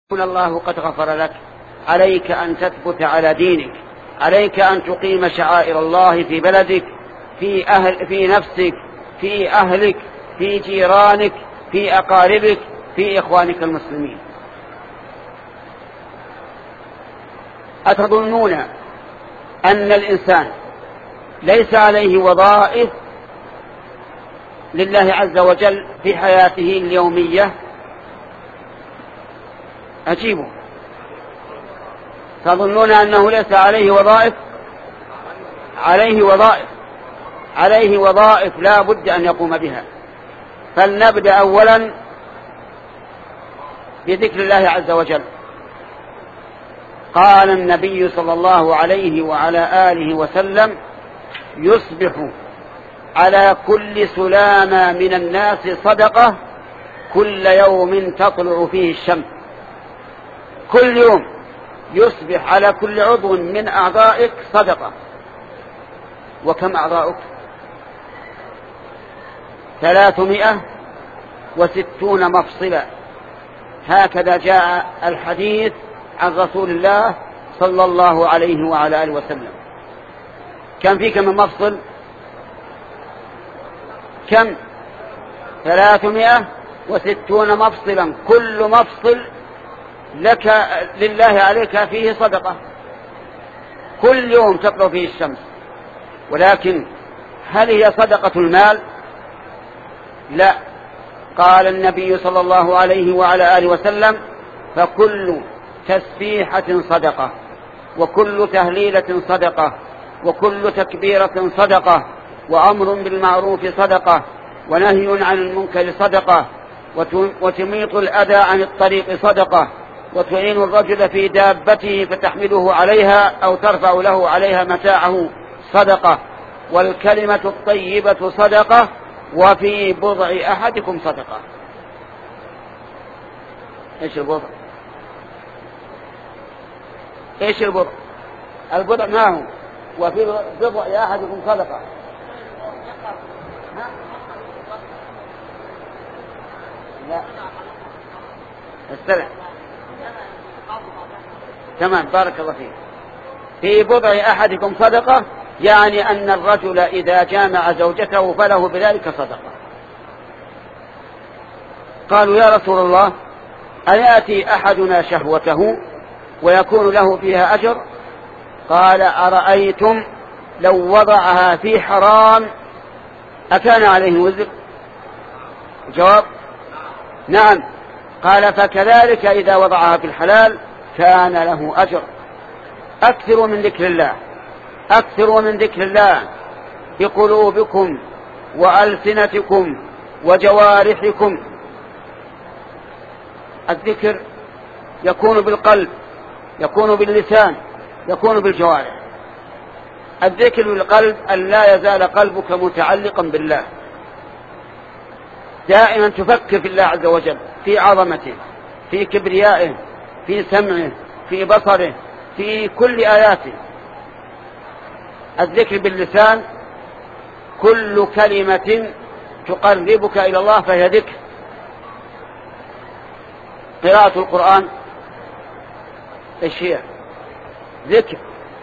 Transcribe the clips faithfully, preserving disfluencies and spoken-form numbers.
يقول الله قد غفر لك، عليك أن تثبت على دينك، عليك أن تقيم شعائر الله في بلدك، في, أهل في نفسك، في أهلك، في جيرانك، في أقاربك، في إخوانك المسلمين. أتظنون أن الإنسان ليس عليه وظائف لله عز وجل في حياته اليومية؟ أجيبوا. تظنون أنه ليس عليه وظائف؟ عليه وظائف، عليه وظائف لا بد أن يقوم بها. فلنبدأ أولا بذكر الله عز وجل. قال النبي صلى الله عليه وعلى آله وسلم: يصبح على كل سلامة من الناس صدقة كل يوم تطلع فيه الشمس. كل يوم يصبح على كل عضو من أعضائك صدقة. وكم أعضاؤك؟ ثلاثمائة وستون مفصلا، هكذا جاء الحديث عن رسول الله صلى الله عليه وعلى آله وسلم. كم فيك من مفصل؟ كم؟ ثلاثمائة وستون مفصلا، كل مفصل لك لله عليك فيه صدقة، كل يوم تطلع فيه الشمس. ولكن هل هي صدقة المال؟ لا. قال النبي صلى الله عليه وعلى آله وسلم: فكل تسبيحة صدقة، وكل تهليلة صدقة، وكل تكبيرة صدقة، وأمر بالمعروف صدقة، ونهي عن المنكر صدقة، وتميط الأذى عن الطريق صدقة، وتعين الرجل في دابته فتحمله عليها أو ترفع له عليها متاعه صدقة، والكلمة الطيبة صدقة، وفي بضع أحدكم صدقة. إيش البضع؟ إيش البضع؟ البضع ما هو؟ وفي بضع أحدكم صدقة. لا استلع. تمام، بارك الله فيك. في بضع أحدكم صدقة، يعني أن الرجل إذا جامع زوجته فله بذلك صدقة. قالوا: يا رسول الله، أيأتي أحدنا شهوته ويكون له فيها أجر؟ قال: أرأيتم لو وضعها في حرام أكان عليه وزر؟ جواب: نعم. قال: فكذلك إذا وضعها في الحلال كان له أجر. أكثروا من ذكر الله، أكثروا من ذكر الله بقلوبكم وألسنتكم وجوارحكم. الذكر يكون بالقلب، يكون باللسان، يكون بالجوارح. الذكر بالقلب أن لا يزال قلبك متعلقا بالله، دائما تفكر في الله عز وجل، في عظمته، في كبريائه، في سمعه، في بصره، في كل آياته. الذكر باللسان كل كلمة تقربك إلى الله فهي ذكر. قراءة القرآن إيش هي؟ ذكر.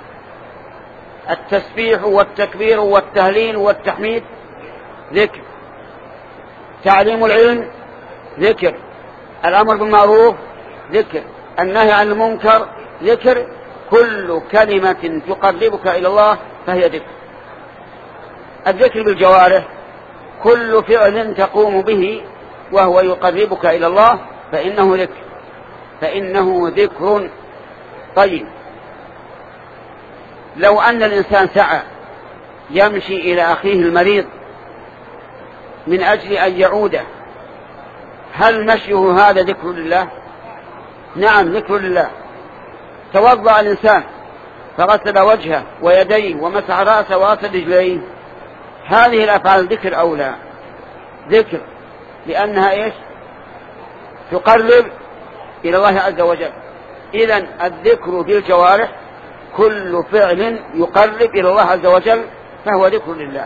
التسبيح والتكبير والتهليل والتحميد ذكر. تعليم العلم ذكر. الأمر بالمعروف ذكر. النهي عن المنكر ذكر. كل كلمة تقربك إلى الله فهي ذكر. الذكر بالجوارح كل فعل تقوم به وهو يقربك إلى الله فإنه ذكر، فإنه ذكر. طيب، لو أن الإنسان سعى يمشي إلى أخيه المريض من أجل أن يعوده، هل مشيه هذا ذكر لله؟ نعم، ذكر لله. توضأ الإنسان فغسل وجهه ويديه ومسح رأسه وغسل رجليه، هذه الأفعال ذكر أو لا؟ ذكر، لأنها إيش؟ تقرب إلى الله عز وجل. إذن الذكر بالجوارح كل فعل يقرب إلى الله عز وجل فهو ذكر لله.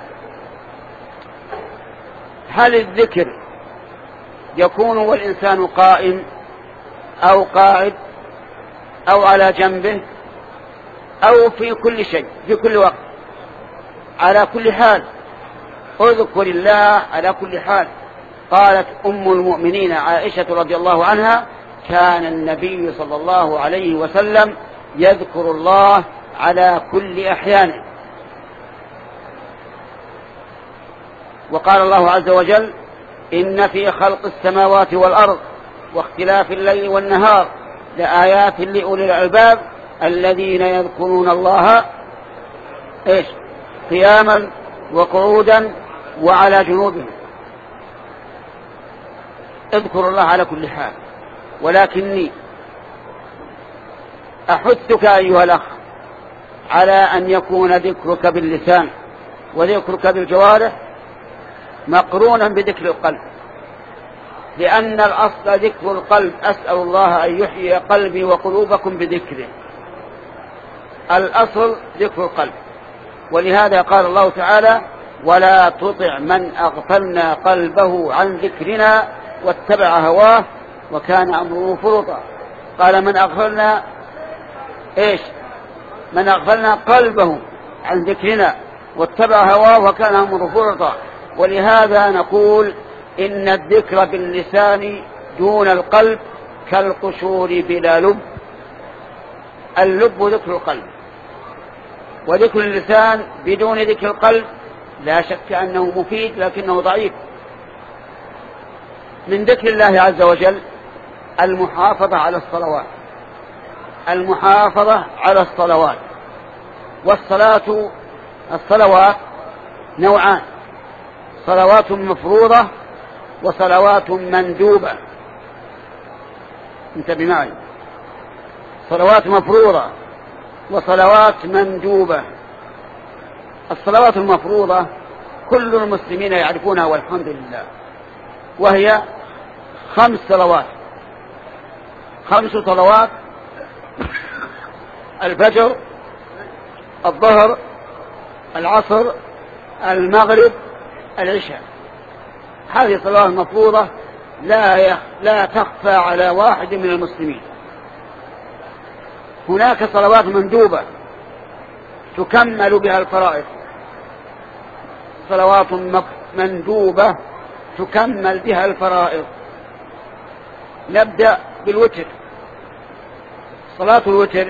هل الذكر يكون والإنسان قائم أو قاعد أو على جنبه أو في كل شيء في كل وقت، على كل حال اذكر الله على كل حال. قالت أم المؤمنين عائشة رضي الله عنها: كان النبي صلى الله عليه وسلم يذكر الله على كل أحيانه. وقال الله عز وجل: إن في خلق السماوات والأرض واختلاف الليل والنهار لآيات لأولي الألباب الذين يذكرون الله إيش قياما وقعودا وعلى جنوبهم. اذكر الله على كل حال، ولكني أحثك أيها الأخ على أن يكون ذكرك باللسان وذكرك بالجوارح مقرونا بذكر القلب، لأن الأصل ذكر القلب. أسأل الله أن يحيي قلبي وقلوبكم بذكره. الأصل ذكر القلب، ولهذا قال الله تعالى: ولا تطع من أغفلنا قلبه عن ذكرنا واتبع هواه وكان أمره فرطا. قال من أغفلنا إيش من أغفلنا قلبه عن ذكرنا واتبع هواه وكان أمره فرطا. ولهذا نقول إن الذكر باللسان دون القلب كالقشور بلا لب. اللب ذكر القلب، وذكر اللسان بدون ذكر القلب لا شك أنه مفيد لكنه ضعيف. من ذكر الله عز وجل المحافظة على الصلوات، المحافظة على الصلوات. والصلاة الصلوات نوعان: صلوات مفروضة وصلوات مندوبة. انتبه معي، صلوات مفروضة وصلوات مندوبة. الصلوات المفروضة كل المسلمين يعرفونها والحمد لله، وهي خمس صلوات خمس صلوات: الفجر، الظهر، العصر، المغرب، العشاء. هذه صلوات مفروضة لا لا تخفى على واحد من المسلمين. هناك صلوات مندوبة تكمل بها الفرائض، صلوات مندوبة تكمل بها الفرائض. نبدأ بالوتر. صلاة الوتر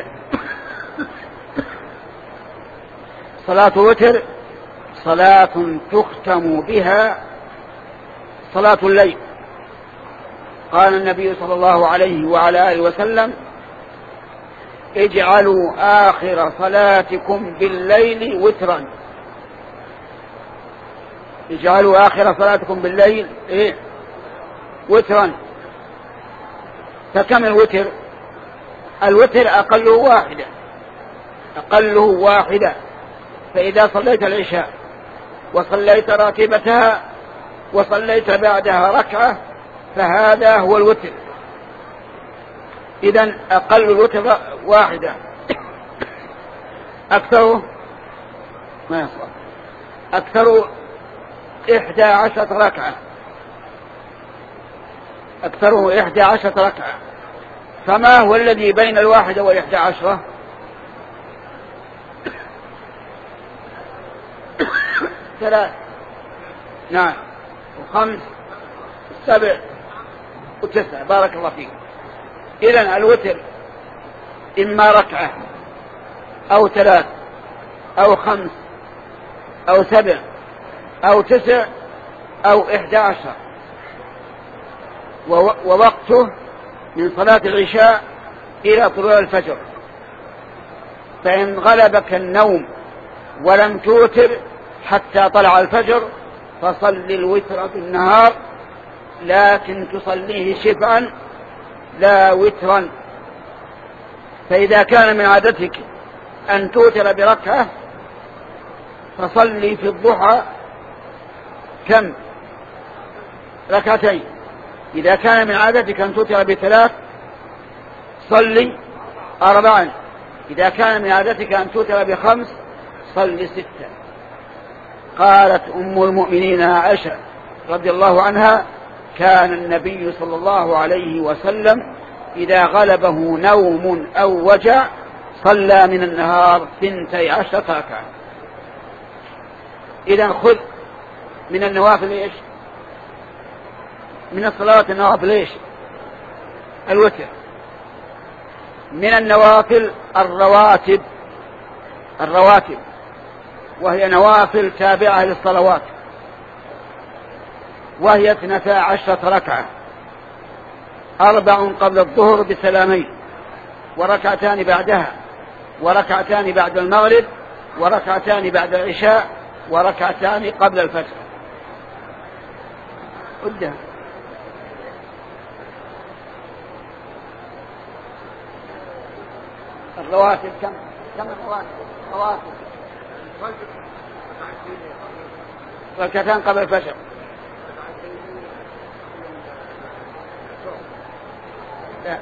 صلاة الوتر صلاة تختم بها صلاة الليل. قال النبي صلى الله عليه وعلى آله وسلم: اجعلوا آخر صلاتكم بالليل وترا. اجعلوا آخر صلاتكم بالليل إيه؟ وترا. فكم الوتر؟ الوتر أقله واحدة أقله واحدة فإذا صليت العشاء وصليت راتبتها وصليت بعدها ركعة فهذا هو الوتر. إذن أقل الوتر واحدة، أكثره ما يصلح أكثر إحدى عشرة ركعة أكثره إحدى عشرة ركعة. فما هو الذي بين الواحدة والإحدى عشرة؟ ثلاث، نعم، وخمس، سبع، وتسع. بارك الله فيك. إذن الوتر إما ركعة أو ثلاث أو خمس أو سبع أو تسع أو إحدى عشر. ووقته من صلاة العشاء إلى طلوع الفجر. فإن غلبك النوم ولم توتر حتى طلع الفجر فصل الوتر في النهار، لكن تصليه شفعا لا وترا. فإذا كان من عادتك أن توتر بركعة فصلي في الضحى كم؟ ركعتين. إذا كان من عادتك أن توتر بثلاث صلي أربعا. إذا كان من عادتك أن توتر بخمس صلي ستا. قالت أم المؤمنين عائشة رضي الله عنها: كان النبي صلى الله عليه وسلم إذا غلبه نوم أو وجع صلى من النهار ثنتي عشرة ركعة. إذا خذ من النوافل إيش؟ من الصلوات النوافل إيش؟ الوتر. من النوافل الرواتب، الرواتب وهي نوافل تابعة للصلوات، وهي اثنتا عشرة ركعة، أربع قبل الظهر بسلامين، وركعتان بعدها، وركعتان بعد المغرب، وركعتان بعد العشاء، وركعتان قبل الفجر. قدها الرواتب كم؟ كم الرواتب؟ رواتب ركعتان قبل الفجر، لا.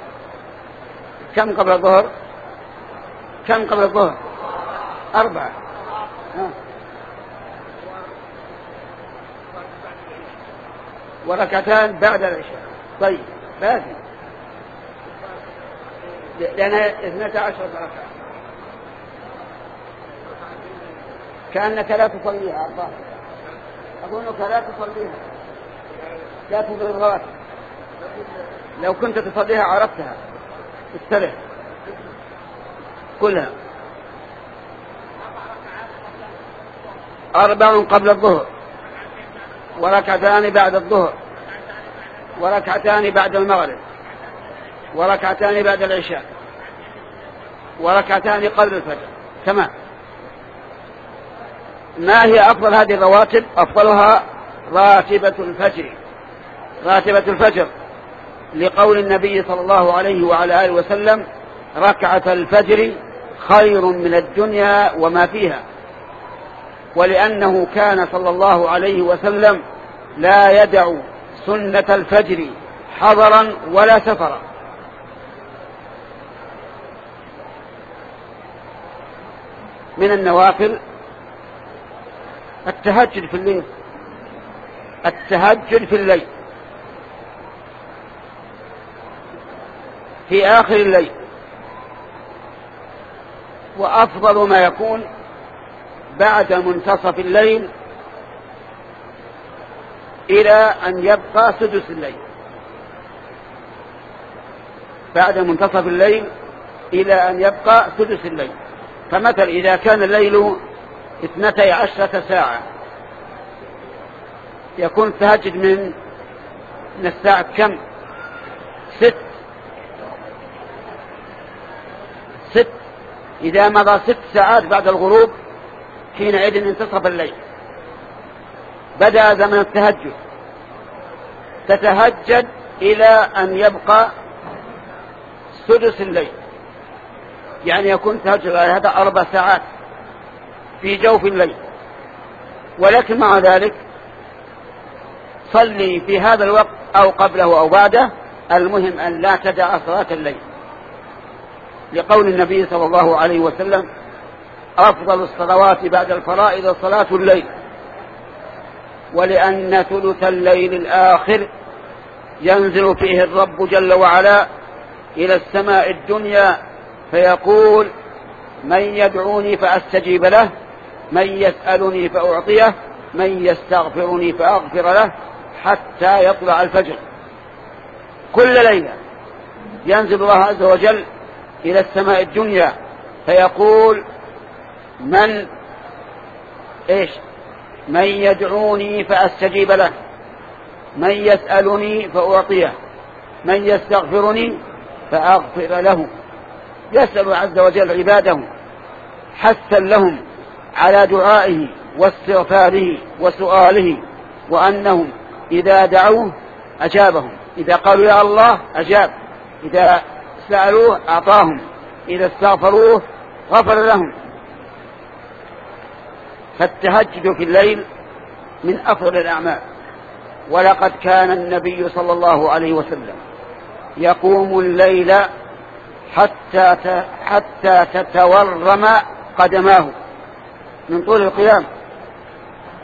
كم قبل الظهر؟ كم قبل الظهر؟ أربعة. آه. وركعتان بعد العشاء. طيب لازم، لأنها اثنتا عشرة ركعة، كأنك لا تصليها أربعة، أقولك لا تصليها، لا تضر الرواتب، لو كنت تصليها عرفتها استرح كلها. أربع قبل الظهر، وركعتان بعد الظهر، وركعتان بعد المغرب، وركعتان بعد العشاء، وركعتان قبل الفجر. تمام. ما هي أفضل هذه الرواتب؟ أفضلها راتبة الفجر، راتبة الفجر، لقول النبي صلى الله عليه وعلى آله وسلم: ركعة الفجر خير من الدنيا وما فيها. ولأنه كان صلى الله عليه وسلم لا يدع سنة الفجر حضرا ولا سفرا. من النوافل التهجد في الليل، التهجد في الليل في آخر الليل، وأفضل ما يكون بعد منتصف الليل إلى أن يبقى سدس الليل، بعد منتصف الليل إلى أن يبقى سدس الليل. فمثل إذا كان الليل اثنتي عشرة ساعة يكون التهجد من من الساعة كم؟ ست ست إذا مضى ست ساعات بعد الغروب حينئذ انتصف الليل، بدأ زمن التهجد، تتهجد إلى أن يبقى سدس الليل، يعني يكون تهجد على هذا أربع ساعات في جوف الليل. ولكن مع ذلك صلي في هذا الوقت أو قبله أو بعده، المهم أن لا تدع صلاة الليل، لقول النبي صلى الله عليه وسلم: أفضل الصلوات بعد الفرائض صلاة الليل. ولأن ثلث الليل الآخر ينزل فيه الرب جل وعلا إلى السماء الدنيا فيقول: من يدعوني فأستجيب له، من يسألني فأعطيه، من يستغفرني فأغفر له، حتى يطلع الفجر. كل ليلة ينزل الله عز وجل إلى السماء الدنيا فيقول: من إيش؟ من يدعوني فأستجيب له، من يسألني فأعطيه، من يستغفرني فأغفر له. يسأل عز وجل عباده حثا لهم على دعائه واستغفاره وسؤاله، وأنهم إذا دعوه أجابهم، إذا قالوا يا الله أجاب، إذا سألوه أعطاهم، إذا استغفروه غفر لهم. فالتهجد في الليل من أفضل الأعمال. ولقد كان النبي صلى الله عليه وسلم يقوم الليل حتى حتى تتورم قدماه من طول القيام.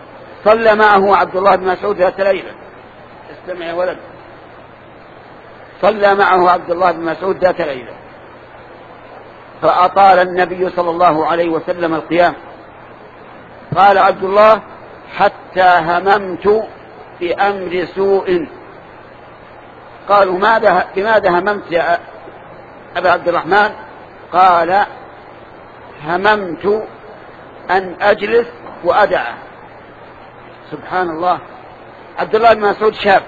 صلى معه عبد الله بن مسعود ذات ليلة، استمع يا ولد، صلى معه عبد الله بن مسعود ذات ليلة، فأطال النبي صلى الله عليه وسلم القيام. قال عبد الله: حتى هممت بأمر سوء. قالوا: ماذا بماذا هممت يا أبا عبد الرحمن؟ قال: هممت أن أجلس وأدعه. سبحان الله، عبد الله بن مسعود شاب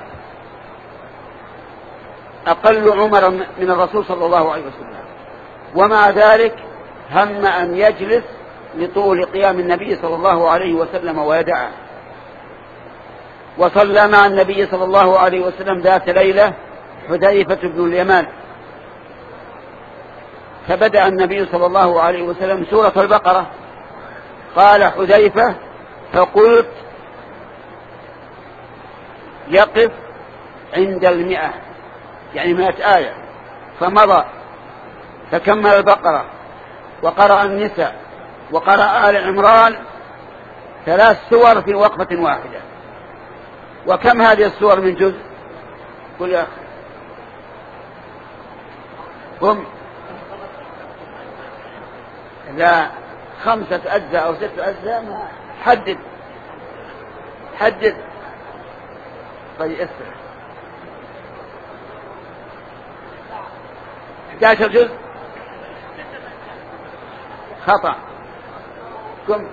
أقل عمرا من الرسول صلى الله عليه وسلم، ومع ذلك هم أن يجلس لطول قيام النبي صلى الله عليه وسلم ويدعه. وصلى مع النبي صلى الله عليه وسلم ذات ليلة حذيفة بن اليمان، فبدأ النبي صلى الله عليه وسلم سورة البقرة. قال حذيفة: فقلت يقف عند المئة، يعني مئة آية، فمضى فكمل البقرة وقرأ النساء وقرأ آل عمران، ثلاث سور في وقفة واحدة. وكم هذه السور من جزء؟ قل يا أخي. هم لا خمسة أجزاء أو ستة أجزاء، ما حدد حدد طيب اسرع. أحد عشر جزء خطأ. كم؟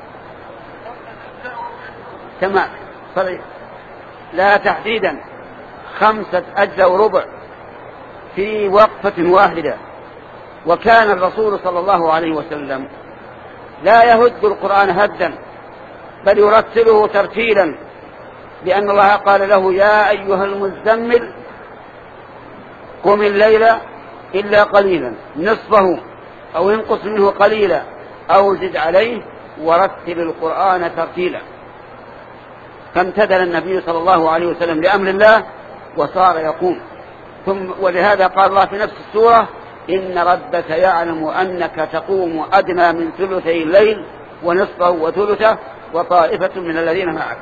تمام صحيح. لا تحديدا، خمسة أجزاء وربع في وقفة واحدة. وكان الرسول صلى الله عليه وسلم لا يهد القرآن هدا، بل يرتله ترتيلا، لأن الله قال له: يا أيها المزمل قم الليل إلا قليلا نصفه أو ينقص منه قليلا أو زد عليه ورتل القرآن ترتيلا. فامتثل النبي صلى الله عليه وسلم لأمر الله وصار يقوم. ثم ولهذا قال الله في نفس السورة: إن ربك يعلم أنك تقوم أدنى من ثلثي الليل ونصفه وثلثه وطائفة من الذين معك.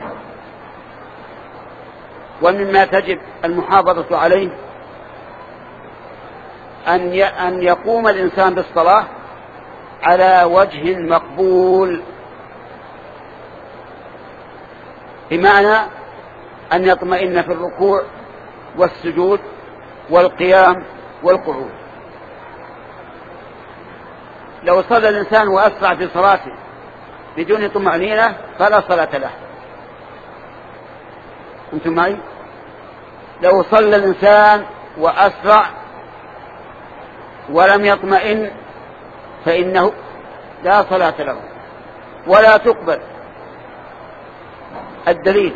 ومما تجب المحافظة عليه أن يقوم الإنسان بالصلاة على وجه مقبول، بمعنى أن يطمئن في الركوع والسجود والقيام والقعود. لو صلى الإنسان وأسرع في صلاته بدون طمأنينة فلا صلاة له. أنتم معي؟ لو صلى الإنسان وأسرع ولم يطمئن فإنه لا صلاة له ولا تقبل. الدليل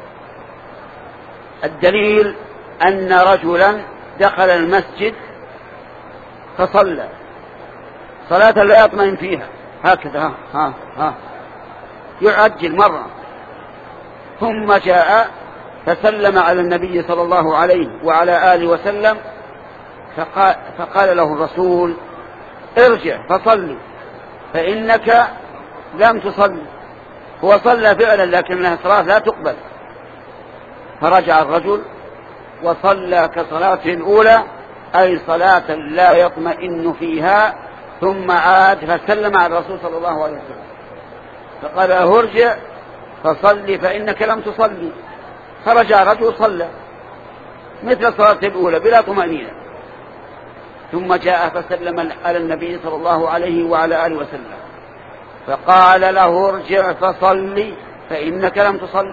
الدليل أن رجلا دخل المسجد فصلى صلاة لا يطمئن فيها، هكذا ها ها ها يعجل مرة، ثم جاء فسلم على النبي صلى الله عليه وعلى آله وسلم، فقال, فقال له الرسول: ارجع فصلي فإنك لم تصلي. هو صلى فعلا لكنها صلاة لا تقبل. فرجع الرجل وصلى كصلاة الأولى، أي صلاة لا يطمئن فيها، ثم عاد فسلم على الرسول صلى الله عليه وسلم فقال: ارجع فصلي فإنك لم تصلي. فرجع الرجل صلى مثل صلاة الأولى بلا طمأنينة، ثم جاء فسلم على النبي صلى الله عليه وعلى آله وسلم فقال له: ارجع فصلي فإنك لم تصلي.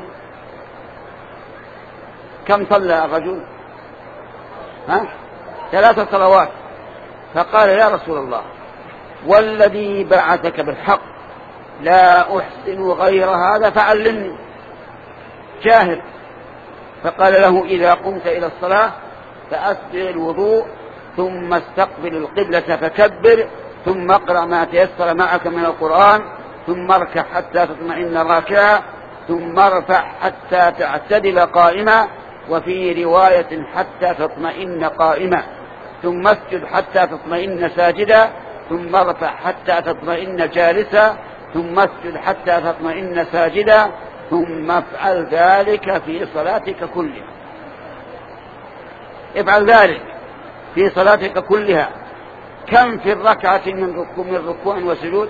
كم صلى الرجل؟ ها؟ ثلاث صلوات. فقال: يا رسول الله، والذي بعثك بالحق لا أحسن غير هذا فعلمني. جاهل. فقال له: إذا قمت إلى الصلاة فأسبغ الوضوء ثم استقبل القبلة فكبر، ثم اقرأ ما تيسر معك من القرآن، ثم اركع حتى تطمئن راكعا، ثم ارفع حتى تعتدل قائما، وفي رواية حتى تطمئن قائما، ثم اسجد حتى تطمئن ساجدا، ثم ارفع حتى تطمئن جالسا، ثم اسجد حتى تطمئن ساجدا، ثم افعل ذلك في صلاتك كلها. افعل ذلك في صلاتك كلها. كم في الركعة من ركوع من ركوع وسجود؟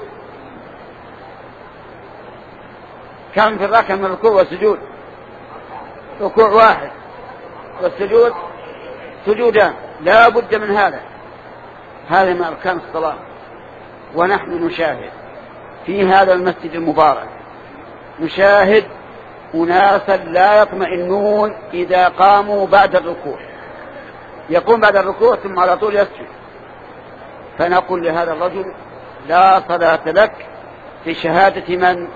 كم في الركعة من ركوع وسجود؟ ركوع واحد، والسجود سجودان، لا بد من هذا. هذا من أركان الصلاة. ونحن نشاهد في هذا المسجد المبارك، نشاهد أناسا لا يطمئنون إذا قاموا بعد الركوع، يقوم بعد الركوع ثم على طول يسجد. فنقول لهذا الرجل لا صلاة لك بشهادة من؟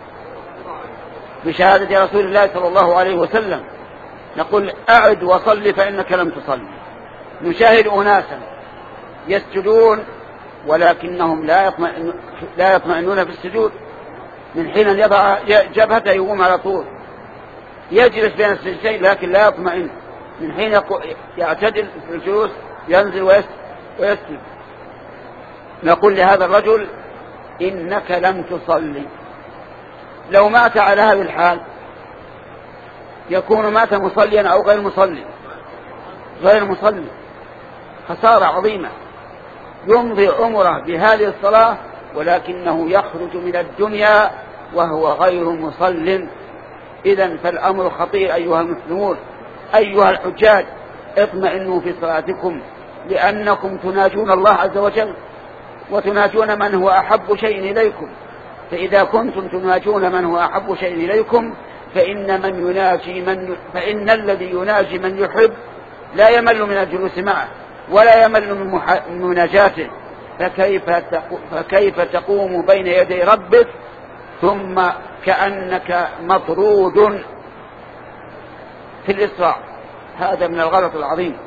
بشهادة رسول الله صلى الله عليه وسلم. نقول أعد وصلي فإنك لم تصلي. نشاهد أناسا يسجدون ولكنهم لا يطمئنون, لا يطمئنون في السجود. من حين يضع جبهته يقوم على طول، يجلس بين السجدين لكن لا يطمئن. من حين يعتدل في الجلوس ينزل ويسجد. نقول لهذا الرجل إنك لم تصلي. لو مات على هذه الحال يكون مات مصليا أو غير مصلي، غير مصلي، خسارة عظيمة. يمضي عمره بهذه الصلاة ولكنه يخرج من الدنيا وهو غير مصل. إذن فالأمر خطير أيها المسلمون. أيها الحجاج اطمئنوا في صلاتكم، لأنكم تناجون الله عز وجل وتناجون من هو أحب شيء إليكم. فإذا كنتم تناجون من هو أحب شيء إليكم فإن من يناجي من فإن الذي يناجي من يحب لا يمل من الجلوس معه ولا يمل من مناجاته. فكيف فكيف تقوم بين يدي ربك ثم كأنك مطرود في الإسراء؟ هذا من الغلط العظيم.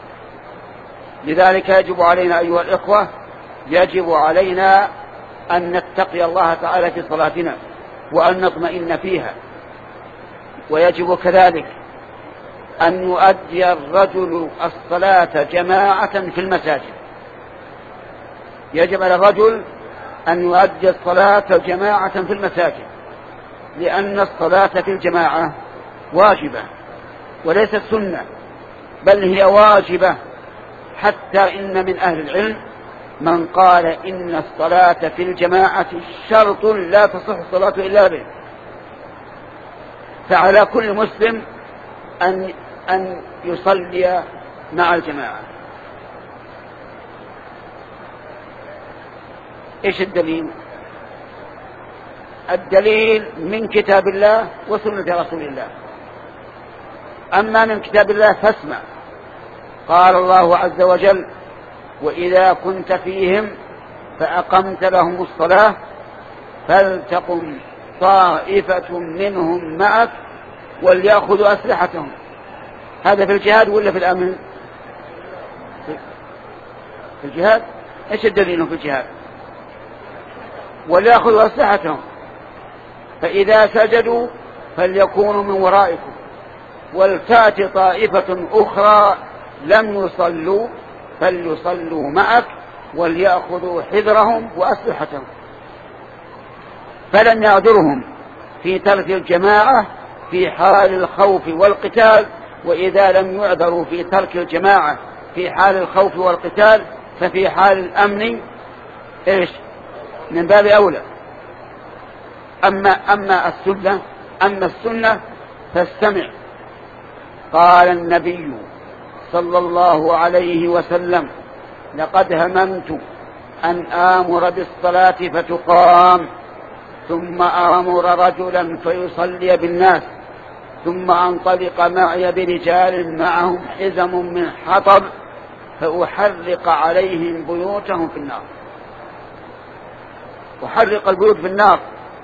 لذلك يجب علينا أيها الإخوة، يجب علينا أن نتقي الله تعالى في صلاتنا وأن نطمئن فيها. ويجب كذلك أن يؤدي الرجل الصلاة جماعة في المساجد. يجب على الرجل أن يؤدي الصلاة جماعة في المساجد، لأن الصلاة في الجماعة واجبة وليست سنة، بل هي واجبة. حتى إن من أهل العلم من قال إن الصلاة في الجماعة شرط لا تصح الصلاة إلا به. فعلى كل مسلم أن أن يصلي مع الجماعة. إيش الدليل؟ الدليل من كتاب الله وسنة رسول الله. أما من كتاب الله فاسمع. قال الله عز وجل: وإذا كنت فيهم فأقمت لهم الصلاة فلتقم طائفة منهم معك وليأخذوا أسلحتهم. هذا في الجهاد ولا في الأمن؟ في الجهاد. إيش الدليل في الجهاد؟ وليأخذوا أسلحتهم، فإذا سجدوا فليكونوا من ورائكم ولتأتي طائفة أخرى لم يصلوا فليصلوا معك وليأخذوا حذرهم وأسلحتهم. فلم يعذرهم في ترك الجماعة في حال الخوف والقتال، وإذا لم يعذروا في ترك الجماعة في حال الخوف والقتال ففي حال الأمن إيش؟ من باب أولى. أما أما السنة أما السنة فاستمع. قال النبي صلى الله عليه وسلم: لقد هممت أن آمر بالصلاة فتقام ثم آمر رجلا فيصلي بالناس ثم أنطلق معي برجال معهم حزم من حطب فأحرق عليهم بيوتهم في النار. أحرق البيوت في النار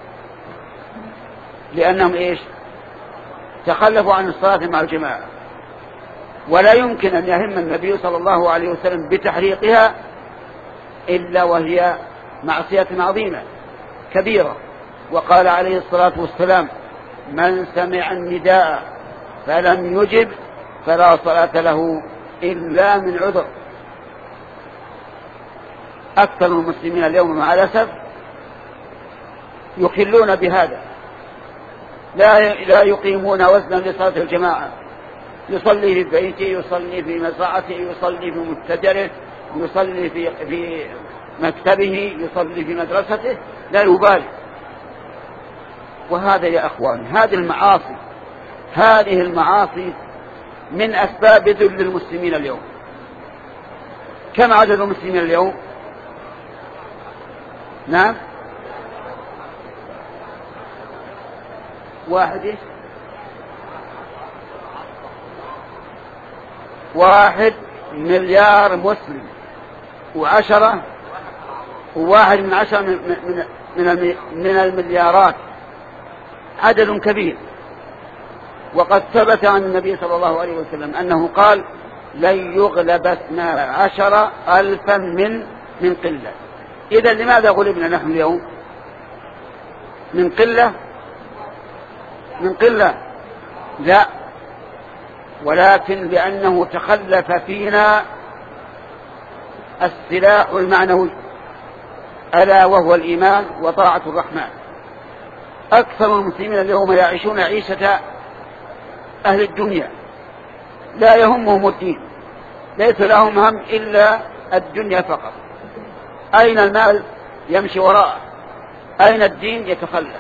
لأنهم إيش؟ تخلفوا عن الصلاة مع الجماعة. ولا يمكن أن يهم النبي صلى الله عليه وسلم بتحريقها إلا وهي معصية عظيمة كبيرة. وقال عليه الصلاة والسلام: من سمع النداء فلم يجب فلا صلاة له إلا من عذر. أكثر المسلمين اليوم مع الأسف يخلون بهذا، لا لا يقيمون وزنا لصلاة الجماعة يصلي في بيته، يصلي في مساعته، يصلي في متجره، يصلي في في مكتبه، يصلي في مدرسته، لا يبالي. وهذا يا أخوان، هذه المعاصي هذه المعاصي من أسباب ذل المسلمين اليوم. كم عدد المسلمين اليوم؟ نعم، واحد واحد مليار مسلم، وعشرة وواحد من عشرة من, من, من, من المليارات، عدد كبير. وقد ثبت عن النبي صلى الله عليه وسلم أنه قال: لن يغلب اثنا عشر ألفا من من قلة. إذا لماذا غلبنا نحن اليوم؟ من قلة؟ من قلة لا، ولكن لأنه تخلف فينا السلاح المعنوي، ألا وهو الإيمان وطاعة الرحمن. أكثر المسلمين اليوم يعيشون عيشة أهل الدنيا، لا يهمهم الدين، ليس لهم هم إلا الدنيا فقط. أين المال؟ يمشي وراءه. أين الدين؟ يتخلف.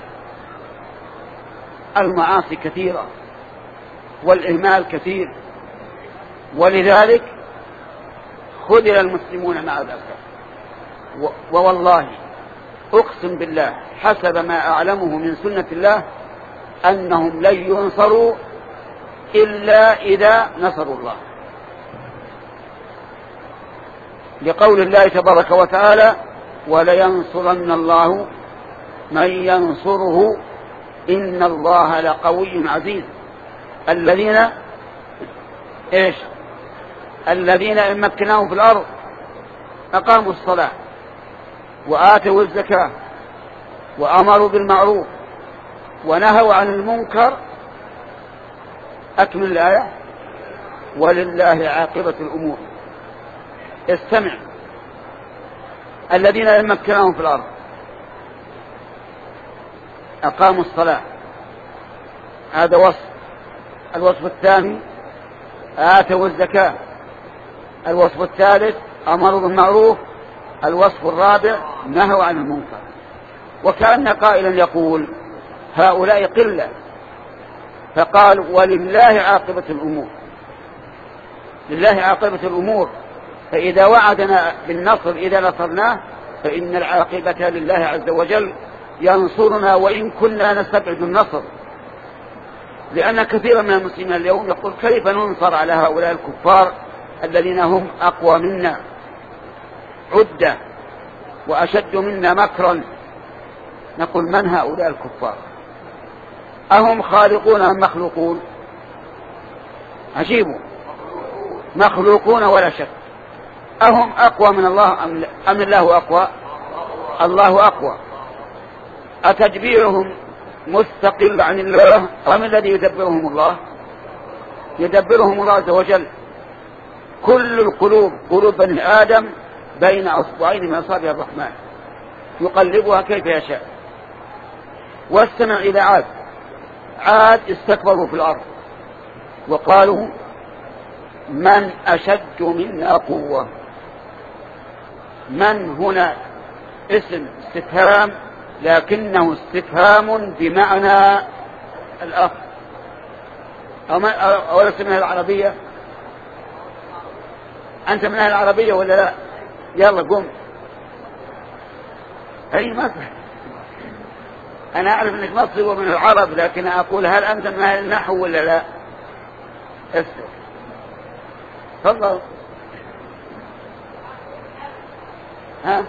المعاصي كثيرة والإهمال كثير، ولذلك خذل المسلمون مع ذلك. ووالله أقسم بالله حسب ما أعلمه من سنة الله أنهم لن ينصروا إلا إذا نصروا الله، لقول الله تبارك وتعالى: ولينصرن الله من ينصره إن الله لقوي عزيز. الذين إيش؟ الذين إن مكناهم في الأرض أقاموا الصلاة وآتوا الزكاة وأمروا بالمعروف ونهوا عن المنكر. أكمل الآية: ولله عاقبة الأمور. استمع: الذين إن مكناهم في الأرض أقاموا الصلاة، هذا وصف. الوصف الثاني: آتوا الزكاة. الوصف الثالث: أمروا بالمعروف. الوصف الرابع: نهوا عن المنكر. وكأن قائلا يقول: هؤلاء قلة، فقال: ولله عاقبة الأمور. لله عاقبة الأمور، فإذا وعدنا بالنصر إذا نصرناه فإن العاقبة لله عز وجل، ينصرنا وإن كنا نستبعد النصر. لأن كثيرا من المسلمين اليوم يقول: كيف ننصر على هؤلاء الكفار الذين هم أقوى منا عدة وأشد منا مكرا؟ نقول: من هؤلاء الكفار؟ أهم خالقون أم مخلوقون؟ عجيبوا، مخلوقون ولا شك. أهم أقوى من الله أم الله أقوى؟ الله أقوى. أتدبيرهم مستقل عن الله أم الذي يدبرهم الله؟ يدبرهم الله عز وجل. كل القلوب قلوب بني آدم بين أصبعين من أصابع الرحمن يقلبها كيف يشاء. واستمع إلى عاد. عاد استكبروا في الأرض وقالوا: من أشد منا قوة. من هنا اسم استفهام، لكنه استفهام بمعنى الأخ. أولا اسمها العربية؟ أنت من أهل العربية ولا لا؟ يلا قم. أي مصر؟ أنا أعرف أنك مصري ومن العرب، لكن أقول: هل أنت من أهل النحو ولا لا؟ اسمع. تفضل. ها؟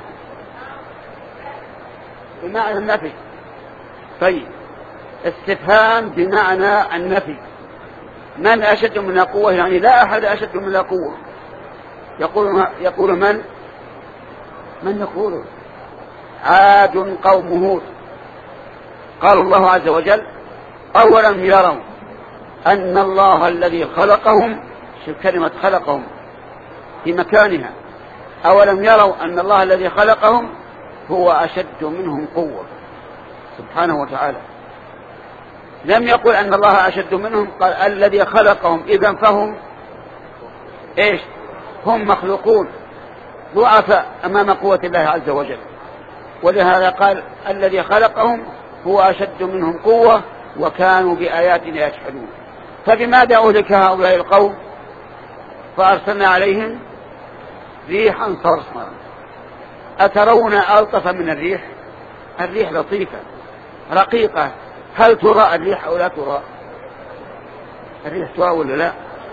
بمعنى النفي. طيب، استفهام بمعنى النفي. من أشد منا قوة؟ يعني لا أحد أشد منا قوة. يقول يقول من؟ من يقول؟ عاد قوم هود. قال الله عز وجل: أولم يروا أن الله الذي خلقهم. شوف كلمة خلقهم في مكانها. أولم يروا أن الله الذي خلقهم هو أشد منهم قوة، سبحانه وتعالى. لم يقل أن الله أشد منهم، قال الذي خلقهم، إذن فهم إيش؟ هم مخلوقون ضعفاء أمام قوة الله عز وجل، ولهذا قال الذي خلقهم هو أشد منهم قوة وكانوا بآياتنا يجحدون. فبماذا أهلك هؤلاء القوم؟ فأرسلنا عليهم ريحا صرصرا. أترون ألطف من الريح؟ الريح لطيفة رقيقة. هل ترى الريح أو لا ترى؟ الريح ترى ولا لا؟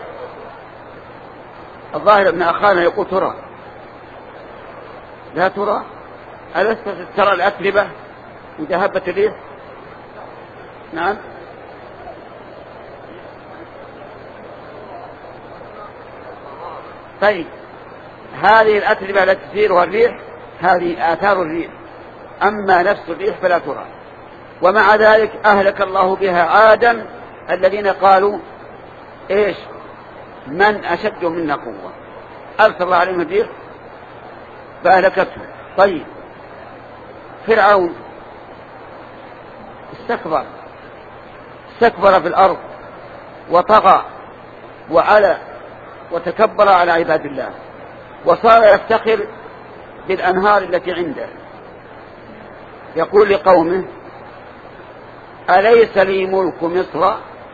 الظاهر ابن أخانا يقول ترى. لا ترى. ألست ترى الأتربة إذا هبت الريح؟ نعم. طيب هذه الأتربة التي تسيرها الريح هذه آثار الريح، أما نفس الريح فلا ترى. ومع ذلك أهلك الله بها عادا الذين قالوا إيش؟ من أشد منا قوة. أرسل الله عليهم الريح فأهلكته. طيب فرعون استكبر استكبر في الأرض وطغى وعلى وتكبر على عباد الله، وصار يفتخر بالأنهار التي عنده. يقول لقومه أليس لي ملك مصر؟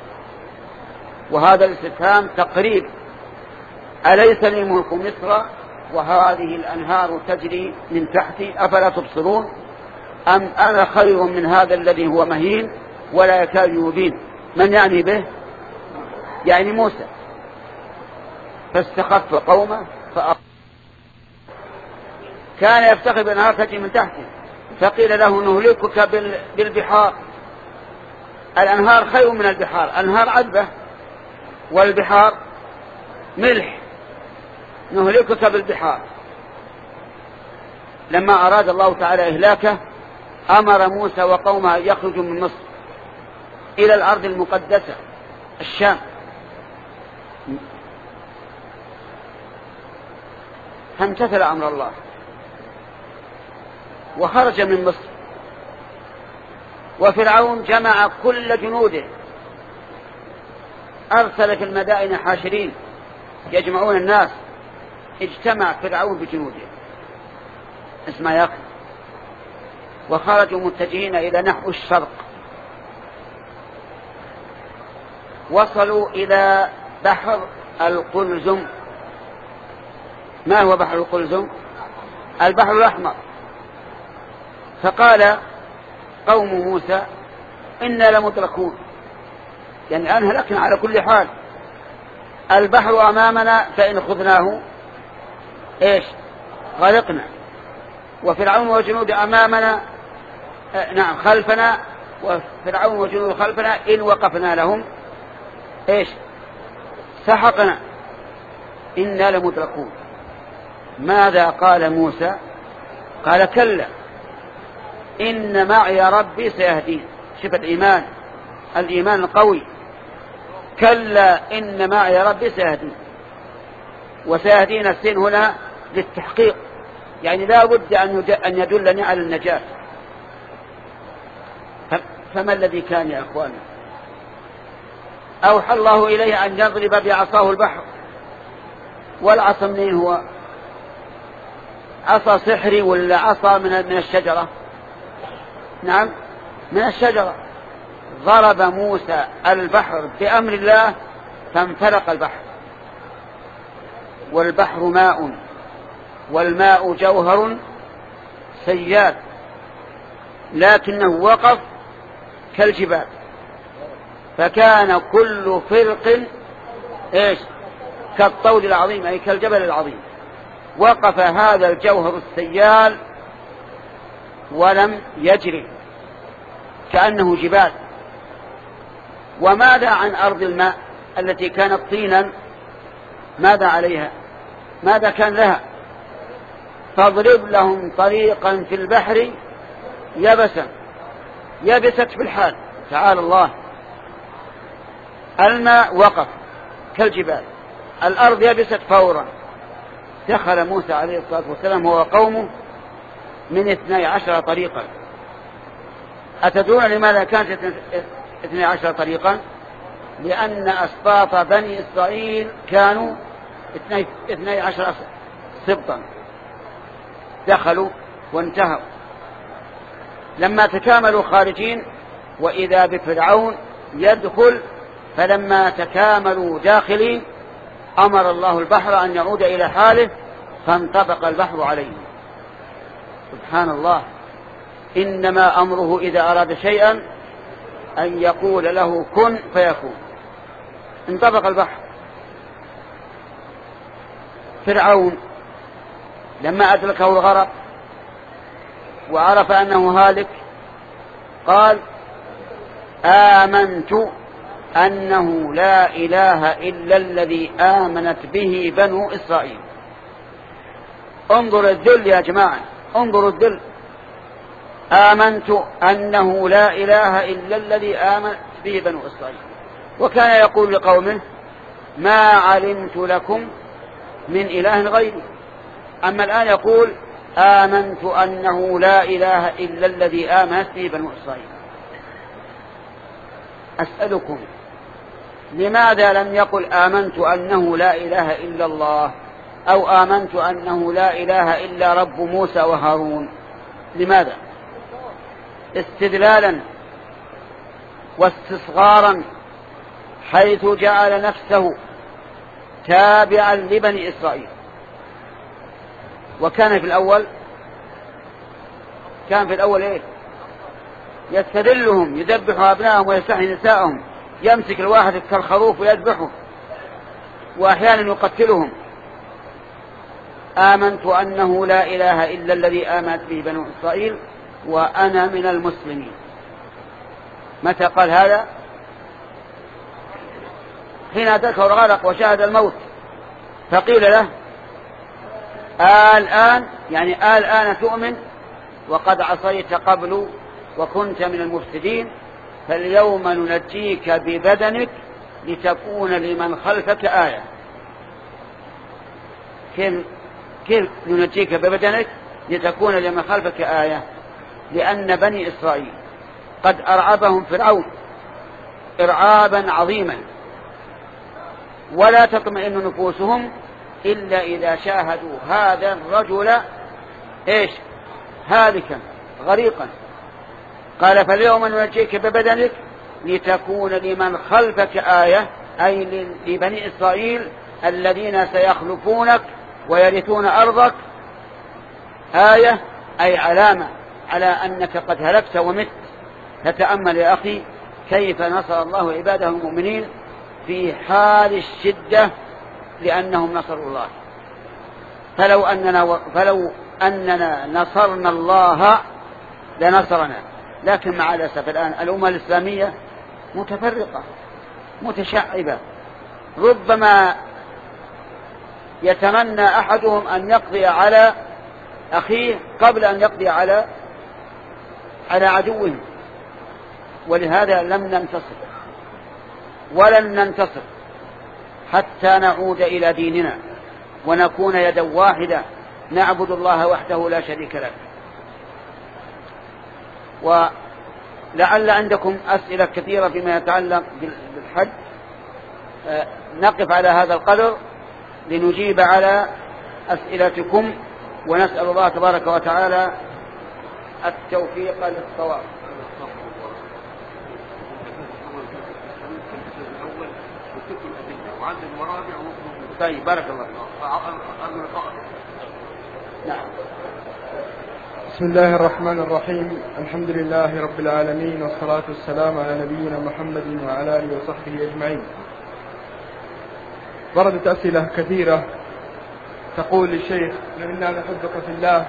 وهذا الاستفهام تقريب. أليس لي ملك مصر وهذه الأنهار تجري من تحتي أفلا تبصرون؟ أم أنا خير من هذا الذي هو مهين ولا يكاد يبين؟ من يعني به؟ يعني موسى. فاستخف قومه فأخذ. كان يفتخر بالأنهار تجري من تحته، فقيل له نهلكك بالبحار. الأنهار خير من البحار، أنهار عذبة والبحار ملح، نهلكك بالبحار. لما أراد الله تعالى إهلاكه أمر موسى وقومه يخرجوا من مصر إلى الأرض المقدسة الشام. فامتثل أمر الله وخرج من مصر. وفرعون جمع كل جنوده، أرسل في المدائن حاشرين يجمعون الناس. اجتمع فرعون بجنوده اسمع يا أخي، وخرجوا متجهين إلى نحو الشرق. وصلوا إلى بحر القلزم. ما هو بحر القلزم؟ البحر الأحمر. فقال قوم موسى إنا لمدركون، يعني الآن هلكنا على كل حال. البحر أمامنا فإن خذناه إيش؟ غرقنا. وفرعون وجنوده أمامنا آه نعم خلفنا، وفرعون وجنوده خلفنا إن وقفنا لهم إيش؟ سحقنا. إنا لمدركون. ماذا قال موسى؟ قال كلا إن معي ربي سيهدين. شوف الإيمان، الإيمان القوي. كلا إن معي ربي سيهدين. وسيهدين السين هنا للتحقيق، يعني لا بد أن يدلني على النجاة. فما الذي كان يا أخوانا؟ أوحى الله إليه أن يضرب بعصاه البحر. والعصا منين هو؟ عصا سحري ولا عصا من الشجرة؟ نعم من الشجرة. ضرب موسى البحر بأمر الله فانفلق البحر. والبحر ماء والماء جوهر سيال لكنه وقف كالجبال، فكان كل فرق إيش؟ كالطود العظيم، أي كالجبل العظيم. وقف هذا الجوهر السيال ولم يجري كأنه جبال. وماذا عن أرض الماء التي كانت طينا؟ ماذا عليها؟ ماذا كان لها؟ فاضرب لهم طريقا في البحر يبسا. يبست في الحال. تعالى الله. الماء وقف كالجبال، الأرض يبست فورا. دخل موسى عليه الصلاة والسلام هو وقومه من اثني عشر طريقا. أتدرون لماذا كانت اثني عشر طريقا؟ لأن أسباط بني إسرائيل كانوا اثني عشر سبطا دخلوا وانتهوا. لما تكاملوا خارجين وإذا بفرعون يدخل، فلما تكاملوا داخلين أمر الله البحر أن يعود إلى حاله فانطبق البحر عليه. سبحان الله. إنما أمره إذا أراد شيئا أن يقول له كن فيكون. انطبق البحر. فرعون لما أدركه الغرق وعرف أنه هالك قال آمنت أنه لا إله إلا الذي آمنت به بنو إسرائيل. انظر الذل يا جماعة، انظروا الذل. آمنت أنه لا إله إلا الذي آمنت به بنو إسرائيل. وكان يقول لقومه ما علمت لكم من إله غيري. أما الآن يقول آمنت أنه لا إله إلا الذي آمنت به بنو إسرائيل. أسألكم لماذا لم يقل آمنت أنه لا إله إلا الله أو آمنت أنه لا إله إلا رب موسى وهارون؟ لماذا؟ استدلالا واستصغارا، حيث جعل نفسه تابعا لبني إسرائيل. وكان في الأول كان في الأول إيه؟ يستدلهم، يذبح أبنائهم ويستحيي نساءهم، يمسك الواحد كالخروف ويذبحه، وأحيانا يقتلهم. آمنت أنه لا إله إلا الذي آمنت به بنو إسرائيل وأنا من المسلمين. متى قال هذا؟ حين أدركه الغرق وشاهد الموت، فقيل له الآن يعني الآن تؤمن وقد عصيت قبل وكنت من المفسدين، فاليوم ننجيك ببدنك لتكون لمن خلفك آية. كيف كيف ننجيك ببدنك لتكون لمن خلفك آية؟ لأن بني إسرائيل قد أرعبهم فرعون إرعابا عظيما، ولا تطمئن نفوسهم إلا إذا شاهدوا هذا الرجل إيش؟ هالكا غريقا. قال فاليوم ننجيك ببدنك لتكون لمن خلفك آية، أي لبني إسرائيل الذين سيخلفونك ويرثون أرضك، آية أي علامة على أنك قد هلكت ومت. فتأمل يا أخي كيف نصر الله عباده المؤمنين في حال الشدة لأنهم نصروا الله. فلو أننا, فلو أننا نصرنا الله لنصرنا. لكن مع الأسف الآن الأمة الإسلامية متفرقة متشعبة، ربما يتمنى أحدهم أن يقضي على أخيه قبل أن يقضي على على عدوه. ولهذا لم ننتصر ولن ننتصر حتى نعود إلى ديننا ونكون يدا واحدة نعبد الله وحده لا شريك له. ولعل عندكم أسئلة كثيرة فيما يتعلق بالحج، نقف على هذا القدر لنجيب على أسئلتكم، ونسأل الله تبارك وتعالى التوفيق للصواب. طيب بارك الله. نعم. بسم الله الرحمن الرحيم. الحمد لله رب العالمين، والصلاة والسلام على نبينا محمد وعلى آله وصحبه أجمعين. وردت أسئلة كثيرة تقول للشيخ إنا نحبك في الله،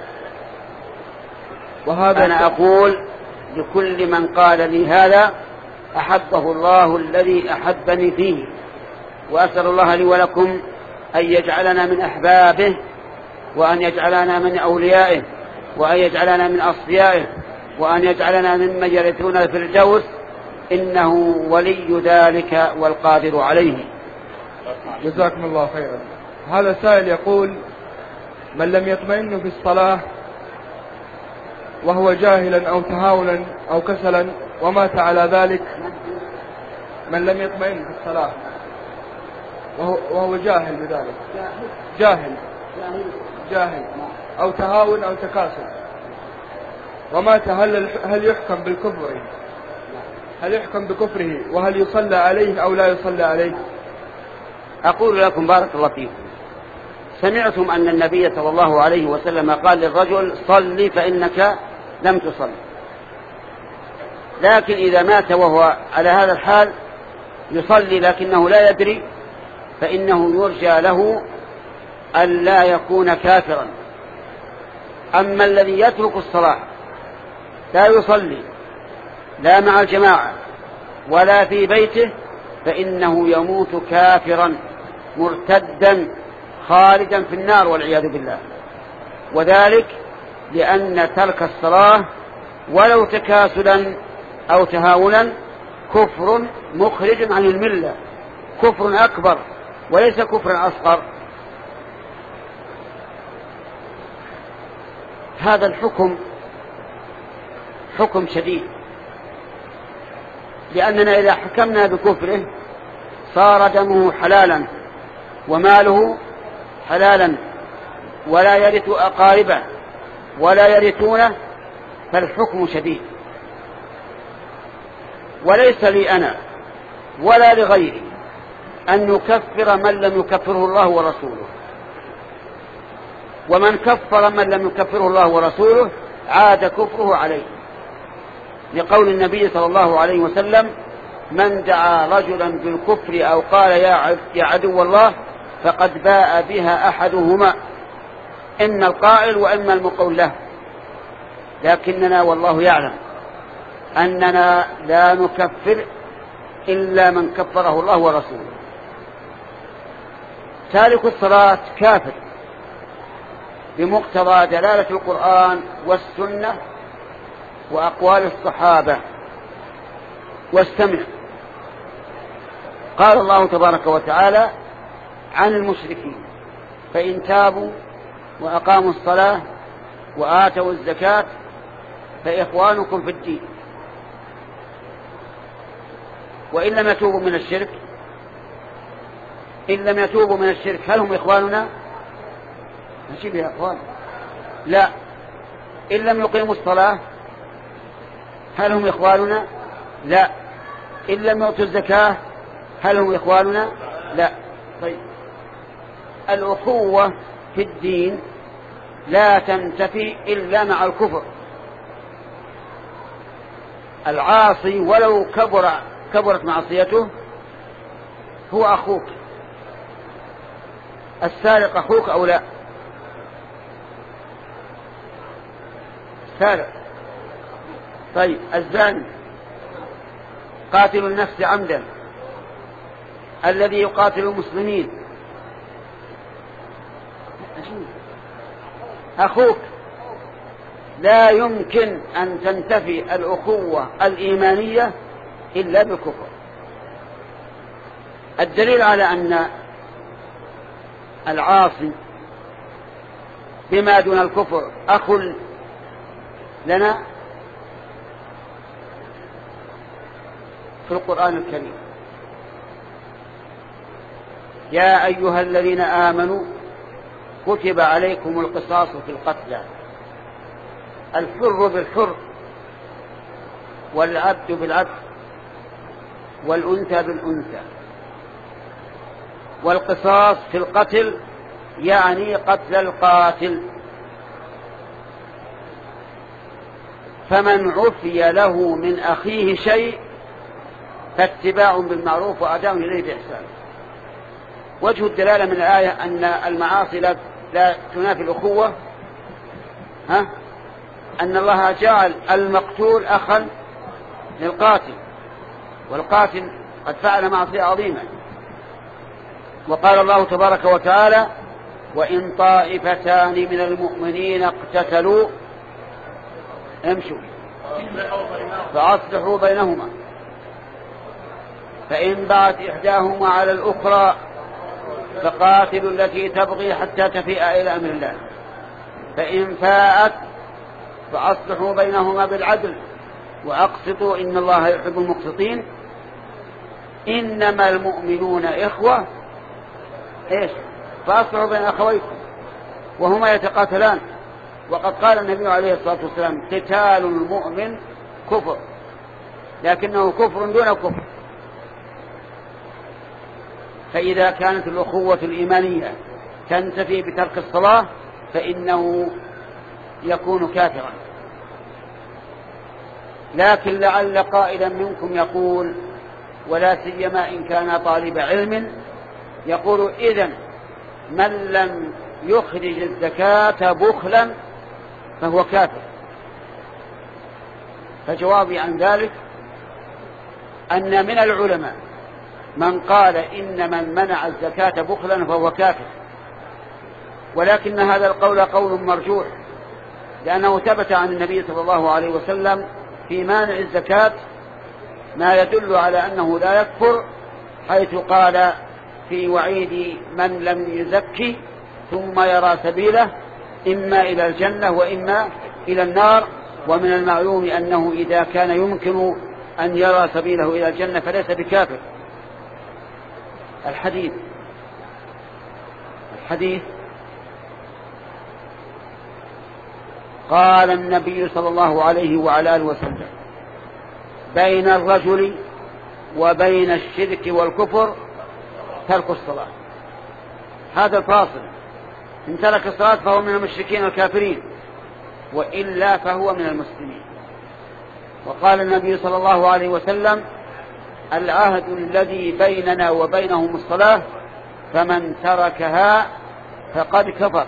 وهذا أنا أقول لكل من قال لي هذا أحبه الله الذي أحبني فيه، وأسأل الله لي ولكم أن يجعلنا من أحبابه، وأن يجعلنا من أوليائه، وأن يجعلنا من أصفيائه، وأن يجعلنا ممن يرثون الفردوس، إنه ولي ذلك والقادر عليه. جزاكم الله خيرا. هذا سائل يقول من لم يطمئن في الصلاة وهو جاهلا أو تهاونا أو كسلا ومات على ذلك، من لم يطمئن في الصلاة وهو, وهو جاهل بذلك، جاهل جاهل أو تهاون أو تكاسل ومات، هل هل يحكم بالكفر؟ هل يحكم بكفره وهل يصلى عليه أو لا يصلى عليه؟ أقول لكم بارك الله فيكم، سمعتم أن النبي صلى الله عليه وسلم قال للرجل صلي فإنك لم تصلي، لكن إذا مات وهو على هذا الحال يصلي لكنه لا يدري فإنه يرجى له أن لا يكون كافرا. أما الذي يترك الصلاة لا يصلي لا مع الجماعة ولا في بيته فإنه يموت كافرا مرتدا خالدا في النار والعياذ بالله، وذلك لأن ترك الصلاة ولو تكاسلا أو تهاونا كفر مخرج عن الملة، كفر أكبر وليس كفر أصغر. هذا الحكم حكم شديد، لأننا إذا حكمنا بكفره صار دمه حلالا وماله حلالا ولا يرث أقاربه ولا يرثونه، فالحكم شديد. وليس لي أنا ولا لغيري أن نكفر من لم يكفره الله ورسوله، ومن كفر من لم يكفره الله ورسوله عاد كفره عليه، لقول النبي صلى الله عليه وسلم من دعا رجلا بالكفر أو قال يا عدو الله فقد باء بها أحدهما، إما القائل وإما المقول له. لكننا والله يعلم أننا لا نكفر إلا من كفره الله ورسوله. تارك الصلاة كافر بمقتضى دلالة القرآن والسنة وأقوال الصحابة. واستمع، قال الله تبارك وتعالى عن المشركين فإن تابوا وأقاموا الصلاة وآتوا الزكاة فإخوانكم في الدين وإن لم يتوبوا من الشرك إن لم يتوبوا من الشرك هل هم إخواننا؟ نشيب يا أخوان، لا. إن لم يقيموا الصلاة هل هم إخواننا؟ لا. إن لم يؤتوا الزكاة هل هم إخواننا؟ لا. طيب، الأخوة في الدين لا تنتفي إلا مع الكفر. العاصي ولو كبر كبرت معصيته هو أخوك. السارق أخوك أو لا؟ سارق. طيب، الزاني، قاتل النفس عمدا، الذي يقاتل المسلمين أخوك. لا يمكن أن تنتفي الأخوة الإيمانية إلا بالكفر. الدليل على أن العاصي بما دون الكفر أخ لنا في القرآن الكريم: يا أيها الذين آمنوا كتب عليكم القصاص في القتلى، الحر بالحر والعبد بالعبد والأنثى بالأنثى، والقصاص في القتل يعني قتل القاتل. فمن عفي له من أخيه شيء فاتباع بالمعروف وأداء إليه بإحسان. وجه الدلالة من الآية أن المعاصي لا, لا تنافي الأخوة، ها؟ أن الله جعل المقتول أخا للقاتل، والقاتل قد فعل معصية عظيمة. وقال الله تبارك وتعالى: وإن طائفتان من المؤمنين اقتتلوا امشوا فأصلحوا بينهما فإن بغت إحداهما على الأخرى فقاتلوا التي تبغي حتى تفيء إلى أمر الله فإن فاءت فأصلحوا بينهما بالعدل وأقسطوا إن الله يحب المقسطين إنما المؤمنون إخوة إيش فأصلحوا بين أخويكم وهما يتقاتلان. وقد قال النبي عليه الصلاة والسلام قتال المؤمن كفر لكنه كفر دون كفر. فإذا كانت الأخوة الإيمانية تنتفي بترك الصلاة فإنه يكون كافرا. لكن لعل قائلا منكم يقول ولا سيما إن كان طالب علم يقول إذن من لم يخرج الزكاة بخلا فهو كافر. فجوابي عن ذلك أن من العلماء من قال إن من منع الزكاة بخلا فهو كافر، ولكن هذا القول قول مرجوح لأنه ثبت عن النبي صلى الله عليه وسلم في مانع الزكاة ما يدل على أنه لا يكفر، حيث قال في وعيد من لم يزكي ثم يرى سبيله إما إلى الجنة وإما إلى النار. ومن المعلوم أنه إذا كان يمكن أن يرى سبيله إلى الجنة فليس بكافر. الحديث الحديث قال النبي صلى الله عليه وعلى آله وسلم بين الرجل وبين الشرك والكفر ترك الصلاة. هذا الفاصل، إن ترك الصلاة فهو من المشركين الكافرين وإلا فهو من المسلمين. وقال النبي صلى الله عليه وسلم العهد الذي بيننا وبينهم الصلاة فمن تركها فقد كفر.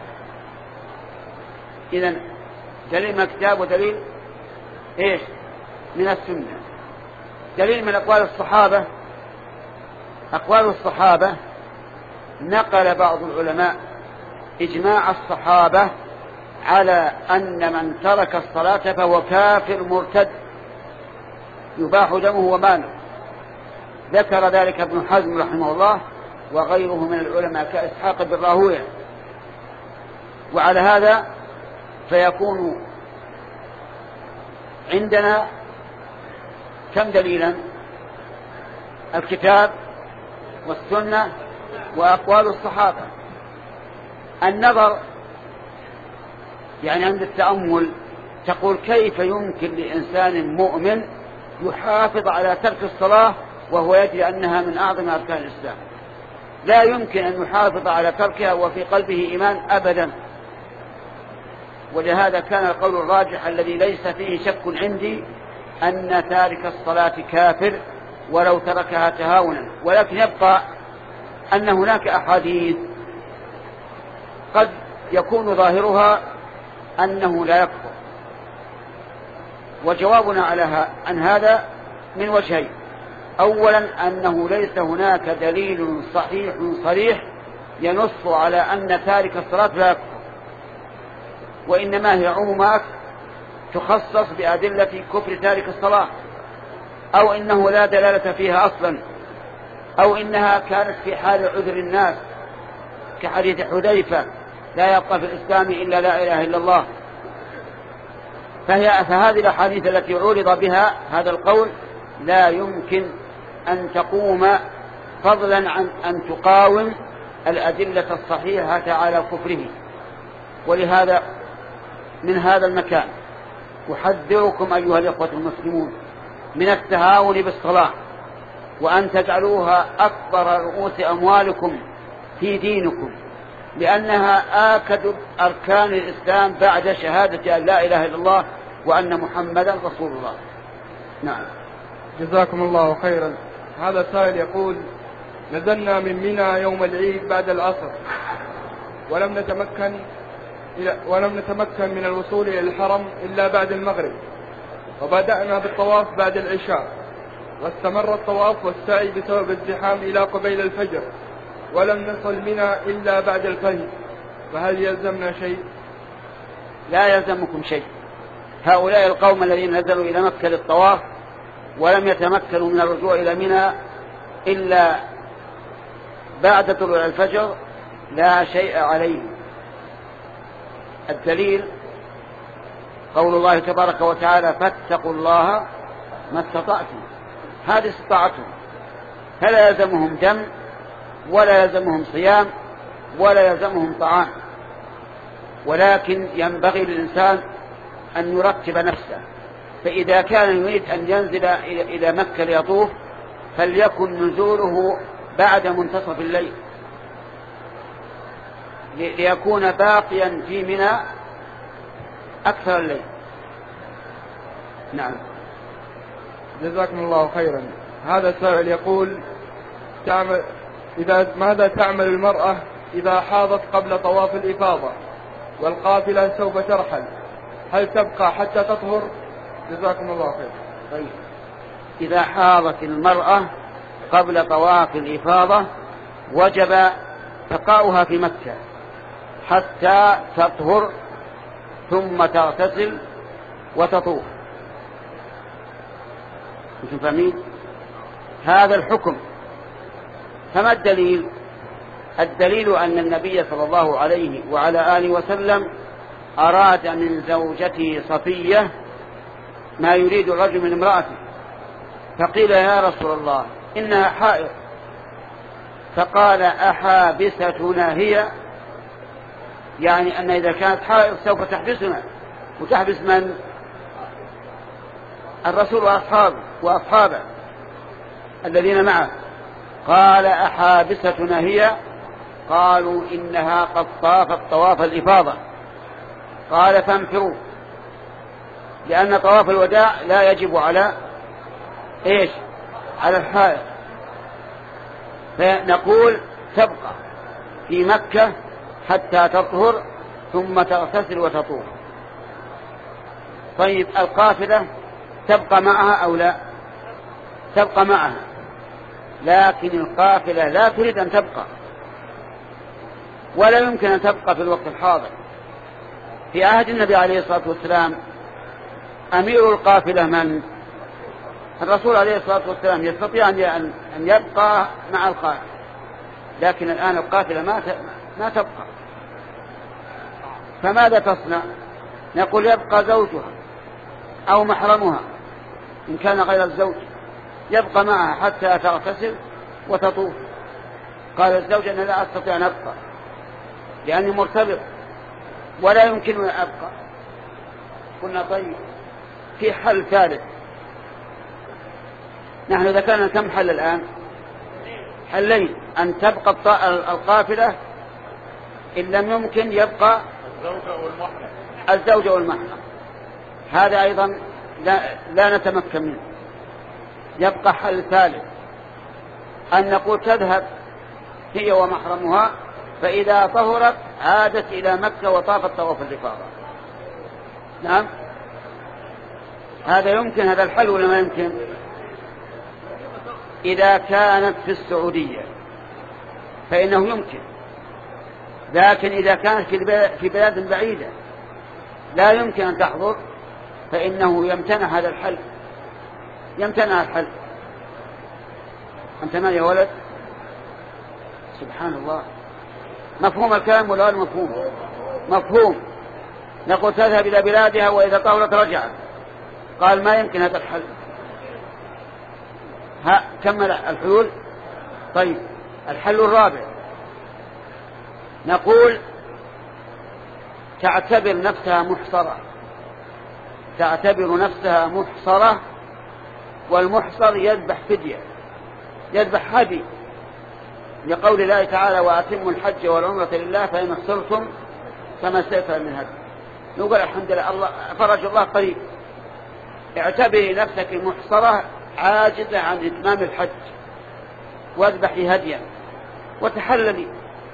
إذن دليل من الكتاب ودليل إيش من السنة. دليل من أقوال الصحابة. أقوال الصحابة نقل بعض العلماء إجماع الصحابة على أن من ترك الصلاة فهو كافر مرتد يباح دمه وماله. ذكر ذلك ابن حزم رحمه الله وغيره من العلماء كإسحاق بن راهويه. وعلى هذا فيكون عندنا كم دليلا؟ الكتاب والسنة وأقوال الصحابة. النظر يعني عند التأمل تقول كيف يمكن لإنسان مؤمن يحافظ على ترك الصلاة وهو يدري أنها من أعظم أركان الإسلام؟ لا يمكن أن يحافظ على تركها وفي قلبه إيمان أبدا. ولهذا كان القول الراجح الذي ليس فيه شك عندي أن تارك الصلاة كافر ولو تركها تهاونا. ولكن يبقى أن هناك أحاديث قد يكون ظاهرها أنه لا يكفر. وجوابنا على عن هذا من وجهين. أولا أنه ليس هناك دليل صحيح صريح ينص على أن تارك الصلاة لا يكفر، وإنما هي عمومات تخصص بأدلة كفر تارك الصلاة، أو إنه لا دلالة فيها أصلا، أو إنها كانت في حال عذر الناس كحديث حذيفة لا يبقى في الإسلام إلا لا إله إلا الله. فهي فهذه الأحاديث التي عرض بها هذا القول لا يمكن أن تقوم فضلا عن أن تقاوم الأدلة الصحيحة على كفره. ولهذا من هذا المكان أحذركم أيها الإخوة المسلمون من التهاون بالصلاة، وأن تجعلوها أكبر رؤوس أموالكم في دينكم، لأنها آكد أركان الإسلام بعد شهادة أن لا إله إلا الله وأن محمدا رسول الله. نعم. جزاكم الله خيرا. هذا سائل يقول نزلنا من منى يوم العيد بعد العصر ولم نتمكن ولم نتمكن من الوصول إلى الحرم إلا بعد المغرب، وبدأنا بالطواف بعد العشاء، واستمر الطواف والسعي بسبب الزحام إلى قبيل الفجر، ولم نصل منى إلا بعد الفجر، فهل يلزمنا شيء؟ لا يلزمكم شيء. هؤلاء القوم الذين نزلوا إلى مكة للطواف ولم يتمكنوا من الرجوع إلى منى إلا بعد طلوع الفجر لا شيء عليهم. الدليل قول الله تبارك وتعالى فاتقوا الله ما استطعتم، هذه استطاعتهم، فلا يلزمهم دم ولا يلزمهم صيام ولا يلزمهم طعام، ولكن ينبغي للإنسان أن يرتب نفسه. فإذا كان يريد أن ينزل إلى مكة ليطوف فليكن نزوله بعد منتصف الليل ليكون باقيا في منى أكثر الليل. نعم. جزاكم الله خيرا. هذا السائل يقول تعمل إذا ماذا تعمل المرأة إذا حاضت قبل طواف الإفاضة والقافلة سوف ترحل، هل تبقى حتى تطهر؟ جزاكم الله خير. طيب، إذا حاضت المرأة قبل طواف الإفاضة وجب بقاؤها في مكة حتى تطهر ثم تغتسل وتطوف. انتم فاهمين هذا الحكم؟ فما الدليل؟ الدليل أن النبي صلى الله عليه وعلى آله وسلم أراد من زوجته صفية ما يريد الرجل من امرأته، فقيل يا رسول الله إنها حائض، فقال أحابستنا هي؟ يعني أن إذا كانت حائض سوف تحبسنا وتحبس من؟ الرسول وأصحابه وأصحابه الذين معه. قال أحابستنا هي؟ قالوا إنها قد طافت طواف الإفاضة. قال فانفروا، لأن طواف الوداع لا يجب على إيش؟ على الحائض. فنقول تبقى في مكة حتى تطهر ثم تغتسل وتطوف. طيب القافلة تبقى معها أو لا؟ تبقى معها، لكن القافلة لا تريد أن تبقى، ولا يمكن أن تبقى في الوقت الحاضر. في عهد النبي عليه الصلاة والسلام أمير القافلة من؟ الرسول عليه الصلاة والسلام، يستطيع أن يبقى مع القافلة، لكن الآن القافلة ما ما تبقى، فماذا تصنع؟ نقول يبقى زوجها أو محرمها إن كان غير الزوج، يبقى معها حتى تغتسل وتطوف. قال الزوج أنا لا أستطيع أن أبقى لأني مرتبط ولا يمكن أن أبقى. قلنا طيب في حل ثالث. نحن ذكرنا كم حل الآن؟ حلين: أن تبقى القافلة إن لم يمكن يبقى الزوجة والمحرم، هذا أيضا لا, لا نتمكن منه. يبقى حل ثالث أن نقول تذهب هي ومحرمها، فإذا طهرت عادت إلى مكة وطافت طواف الإفاضة. نعم، هذا يمكن، هذا الحل ولا ما يمكن؟ إذا كانت في السعودية فإنه يمكن، لكن إذا كانت في بلاد بعيدة لا يمكن أن تحضر فإنه يمتنع هذا الحل، يمتنع الحل. أنت ما يا ولد؟ سبحان الله، مفهوم الكلام ولا غير مفهوم؟ مفهوم. نقول تذهب إلى بلادها وإذا طهرت رجعت. قال ما يمكن هذا الحل. ها كمل الحلول. طيب الحل الرابع نقول تعتبر نفسها محصرة، تعتبر نفسها محصرة، والمحصر يذبح فدية، يذبح هدي، لقول الله تعالى وأتموا الحج والعمرة لله فإن احصرتم فما استيسر من هدي. نقول الحمد لله الله فرج الله قريب. اعتبري نفسك محصرة عاجزة عن إتمام الحج واذبحي هديا وتحللي،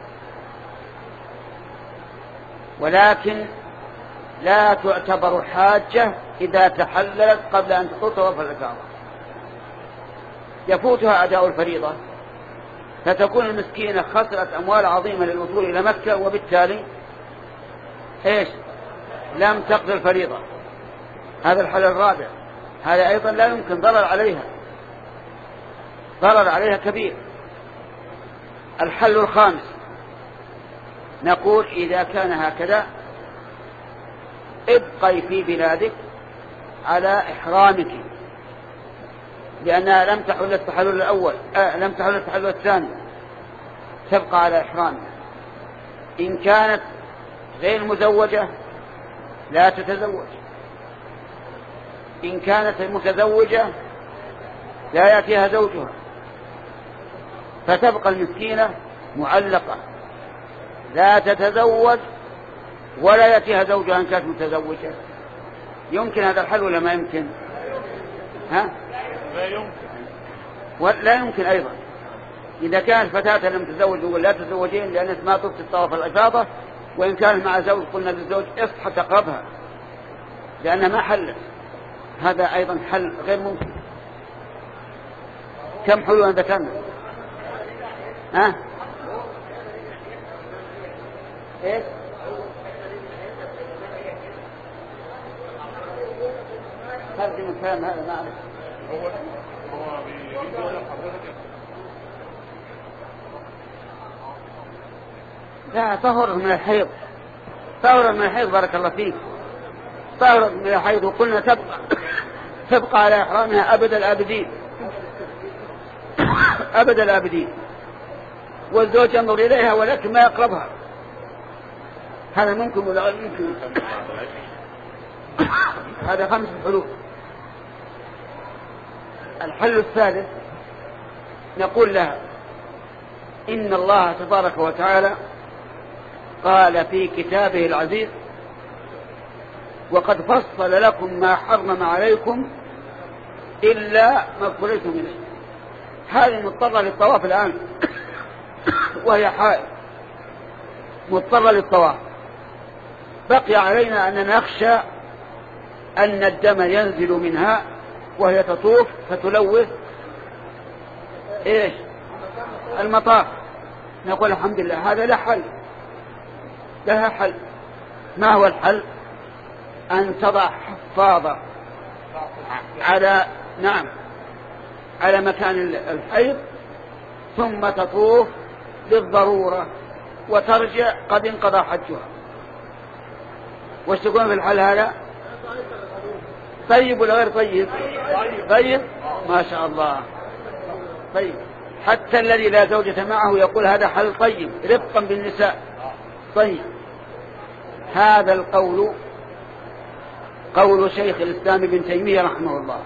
ولكن لا تعتبر حاجة إذا تحللت قبل أن تطوف طواف الإفاضة، يفوتها أداء الفريضة، فتكون المسكينة خسرت أموال عظيمة للوصول إلى مكة، وبالتالي إيش؟ لم تقضي الفريضة. هذا الحل الرابع، هذا أيضا لا يمكن، ضرر عليها، ضرر عليها كبير. الحل الخامس نقول إذا كان هكذا ابقي في بلادك على إحرامك، لأنها لم تحل التحلل الأول آه لم تحل التحلل الثاني، تبقى على إحرامك. إن كانت غير مزوجة لا تتزوج، إن كانت متزوجة لا يأتيها زوجها، فتبقى المسكينة معلقة لا تتزوج ولا يأتيها زوجها إن كانت متزوجة. يمكن هذا الحل ولا ما يمكن؟ ها؟ لا يمكن. ولا يمكن أيضا. إذا كانت فتاة لم تتزوج نقول لا تتزوجين لأنك ما طفت الطواف الإفاضة، وإن كانت مع زوج قلنا للزوج اصحى تقربها لأنها ما حلت. هذا أيضا حل غير ممكن. كم حلول ذكرنا؟ ها؟ إيه؟ هذا من الكلام هذا ما أعرف. هو هو بيريد يقول لحضرتك لا طهر من الحيض، طهر من الحيض بارك الله فيك، طهر من الحيض، وقلنا تبقى تبقى على إحرامها أبد الآبدين أبد الآبدين، والزوج ينظر إليها ولكن ما يقربها. هذا ممكن ولا غير ممكن؟ هذا خمس حلول. الحل الثالث نقول لها إن الله تبارك وتعالى قال في كتابه العزيز وقد فصل لكم ما حرم عليكم إلا ما اضطررتم إليه. هذه مضطرة للطواف الآن وهي حائض مضطرة للطواف، بقي علينا أن نخشى أن الدم ينزل منها وهي تطوف فتلوث إيش المطاف. نقول الحمد لله هذا لا حل، لها حل. ما هو الحل؟ أن تضع حفاظة على نعم على مكان الحيض ثم تطوف للضرورة وترجع قد انقضى حجها. وش تقول في الحل هذا؟ طيب ولا غير طيب؟ طيب ما شاء الله. طيب حتى الذي لا زوجة معه يقول هذا حل طيب رفقا بالنساء. طيب هذا القول قول شيخ الإسلام ابن تيمية رحمه الله،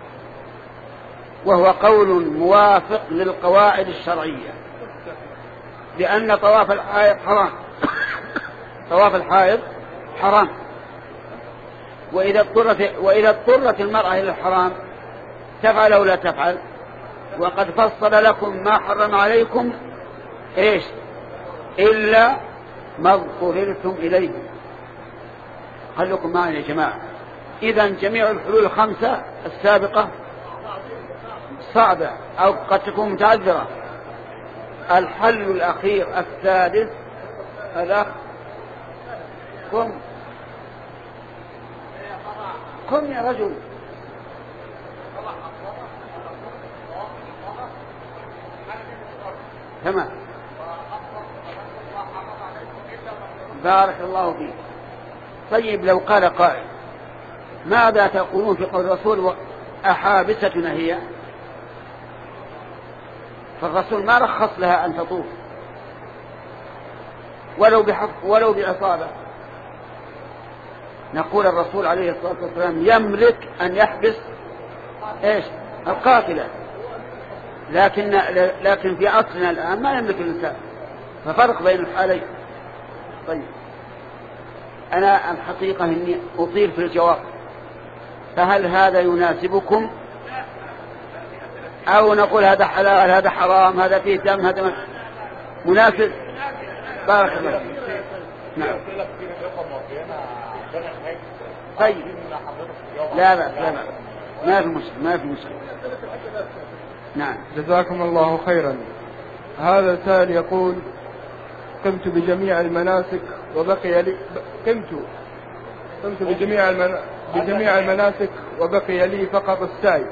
وهو قول موافق للقواعد الشرعية، لأن طواف الحائض حرام طواف الحائض حرام، وإذا اضطرت وإذا اضطرت المرأة إلى الحرام تفعل أو لا تفعل. وقد فصل لكم ما حرم عليكم إيش إلا ما اضطررتم إليه. خلوكم معنا يا جماعة. إذن جميع الحلول الخمسة السابقة صعبة أو قد تكون متعذرة. الحل الأخير السادس الأخ قم قم يا رجل. تمام بارك الله فيك. طيب لو قال قائل ماذا تقولون في قول الرسول أحابستنا هي؟ فالرسول ما رخص لها أن تطوف ولو بحق ولو بعصابة. نقول الرسول عليه الصلاة والسلام يملك أن يحبس إيش القاتلة، لكن لكن في عصرنا الآن ما يملك الإنسان، ففرق بين الحالين. طيب أنا الحقيقة إني أطيل في الجواب، فهل هذا يناسبكم أو نقول هذا حلال هذا حرام هذا فيه دم هذا مناسب؟ بارك الله فيك. نعم طيب لا بأس لا بأس ما في مشكلة ما في مشكلة. نعم جزاكم الله خيرا. هذا السائل يقول قمت بجميع المناسك وبقي لي قمت قمت بجميع المن... بجميع المناسك وبقي لي فقط السعي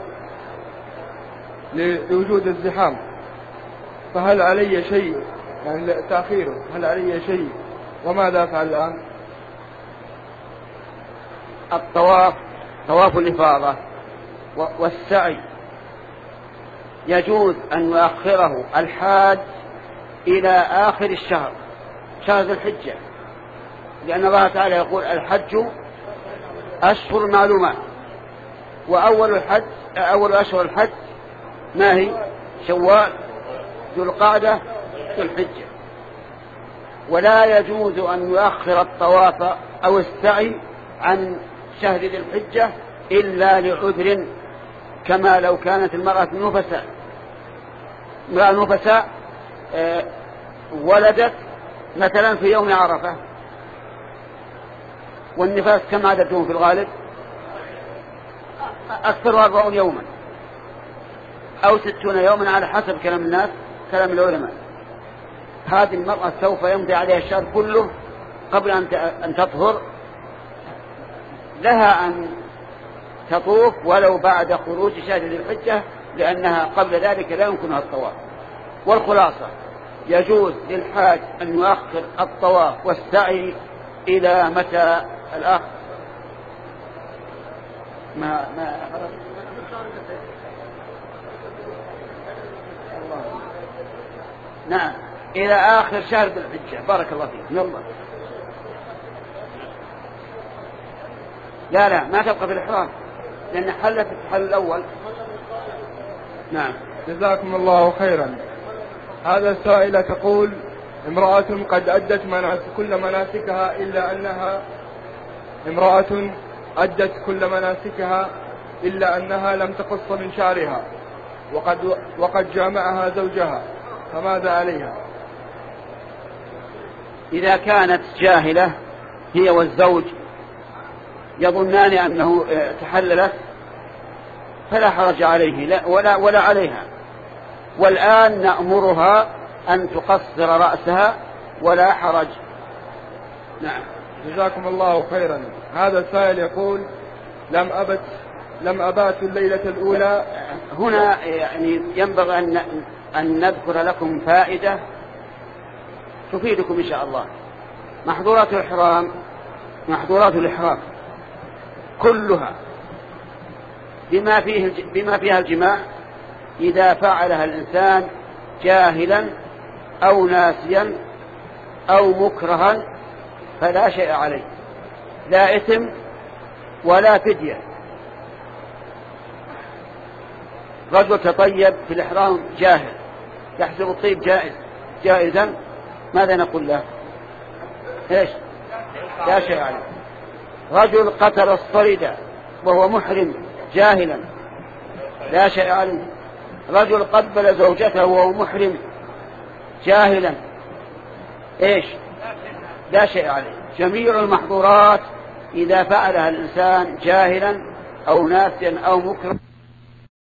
لوجود الزحام، فهل علي شيء يعني تأخيره؟ هل علي شيء وماذا أفعل الآن؟ الطواف طواف الإفاضة والسعي يجوز أن يؤخره الحاج إلى آخر الشهر، شهر ذي الحجة، لأن الله تعالى يقول الحج أشهر معلومات، وأول الحج أول أشهر الحج ما هي؟ شوال، ذو القعدة، ذو الحجة. ولا يجوز أن يؤخر الطواف أو السعي عن شهر ذي الحجة إلا لعذر، كما لو كانت المرأة نفساء امرأة نفساء آه ولدت مثلا في يوم عرفة، والنفاس كم عددهم في الغالب؟ أكثر أربعون يوما أو ستون يوما على حسب كلام الناس كلام العلماء. هذه المرأة سوف يمضي عليها الشهر كله قبل أن تطهر، لها أن تطوف ولو بعد خروج شهر ذي الحجة، لأنها قبل ذلك لا يمكنها الطواف. والخلاصة يجوز للحاج أن يؤخر الطواف والسعي إلى متى الآخر ما ما نعم إلى آخر شهر ذي الحجة. بارك الله فيك. يلا لا لا ما تبقى في الإحرام لأن حلت الحل الأول. نعم. جزاكم الله خيرا. هذا السائلة تقول: امرأة قد أدت مناسك كل مناسكها إلا أنها امرأة أدت كل مناسكها إلا أنها لم تقص من شعرها، وقد وقد جامعها زوجها، فماذا عليها؟ إذا كانت جاهلة هي والزوج يظنان أنه تحللت فلا حرج عليه لا ولا ولا عليها، والآن نأمرها أن تقصر رأسها ولا حرج. نعم. جزاكم الله خيرا. هذا السائل يقول: لم أبت لم أبات الليلة الأولى. هنا يعني ينبغي أن أن نذكر لكم فائدة تفيدكم إن شاء الله. محظورات الإحرام محظورات الإحرام كلها بما فيه بما فيها الجماع إذا فعلها الإنسان جاهلا أو ناسيا أو مكرها فلا شيء عليه، لا إثم ولا فدية. رجل تطيب في الإحرام جاهل يحسب الطيب جائز جائزا، ماذا نقول له؟ إيش؟ لا شيء عليه. رجل قتل الصيد وهو محرم جاهلا لا شيء عليه. رجل قبل زوجته وهو محرم جاهلا إيش؟ لا شيء عليه. جميع المحظورات إذا فعلها الإنسان جاهلا أو ناسيا أو مكرها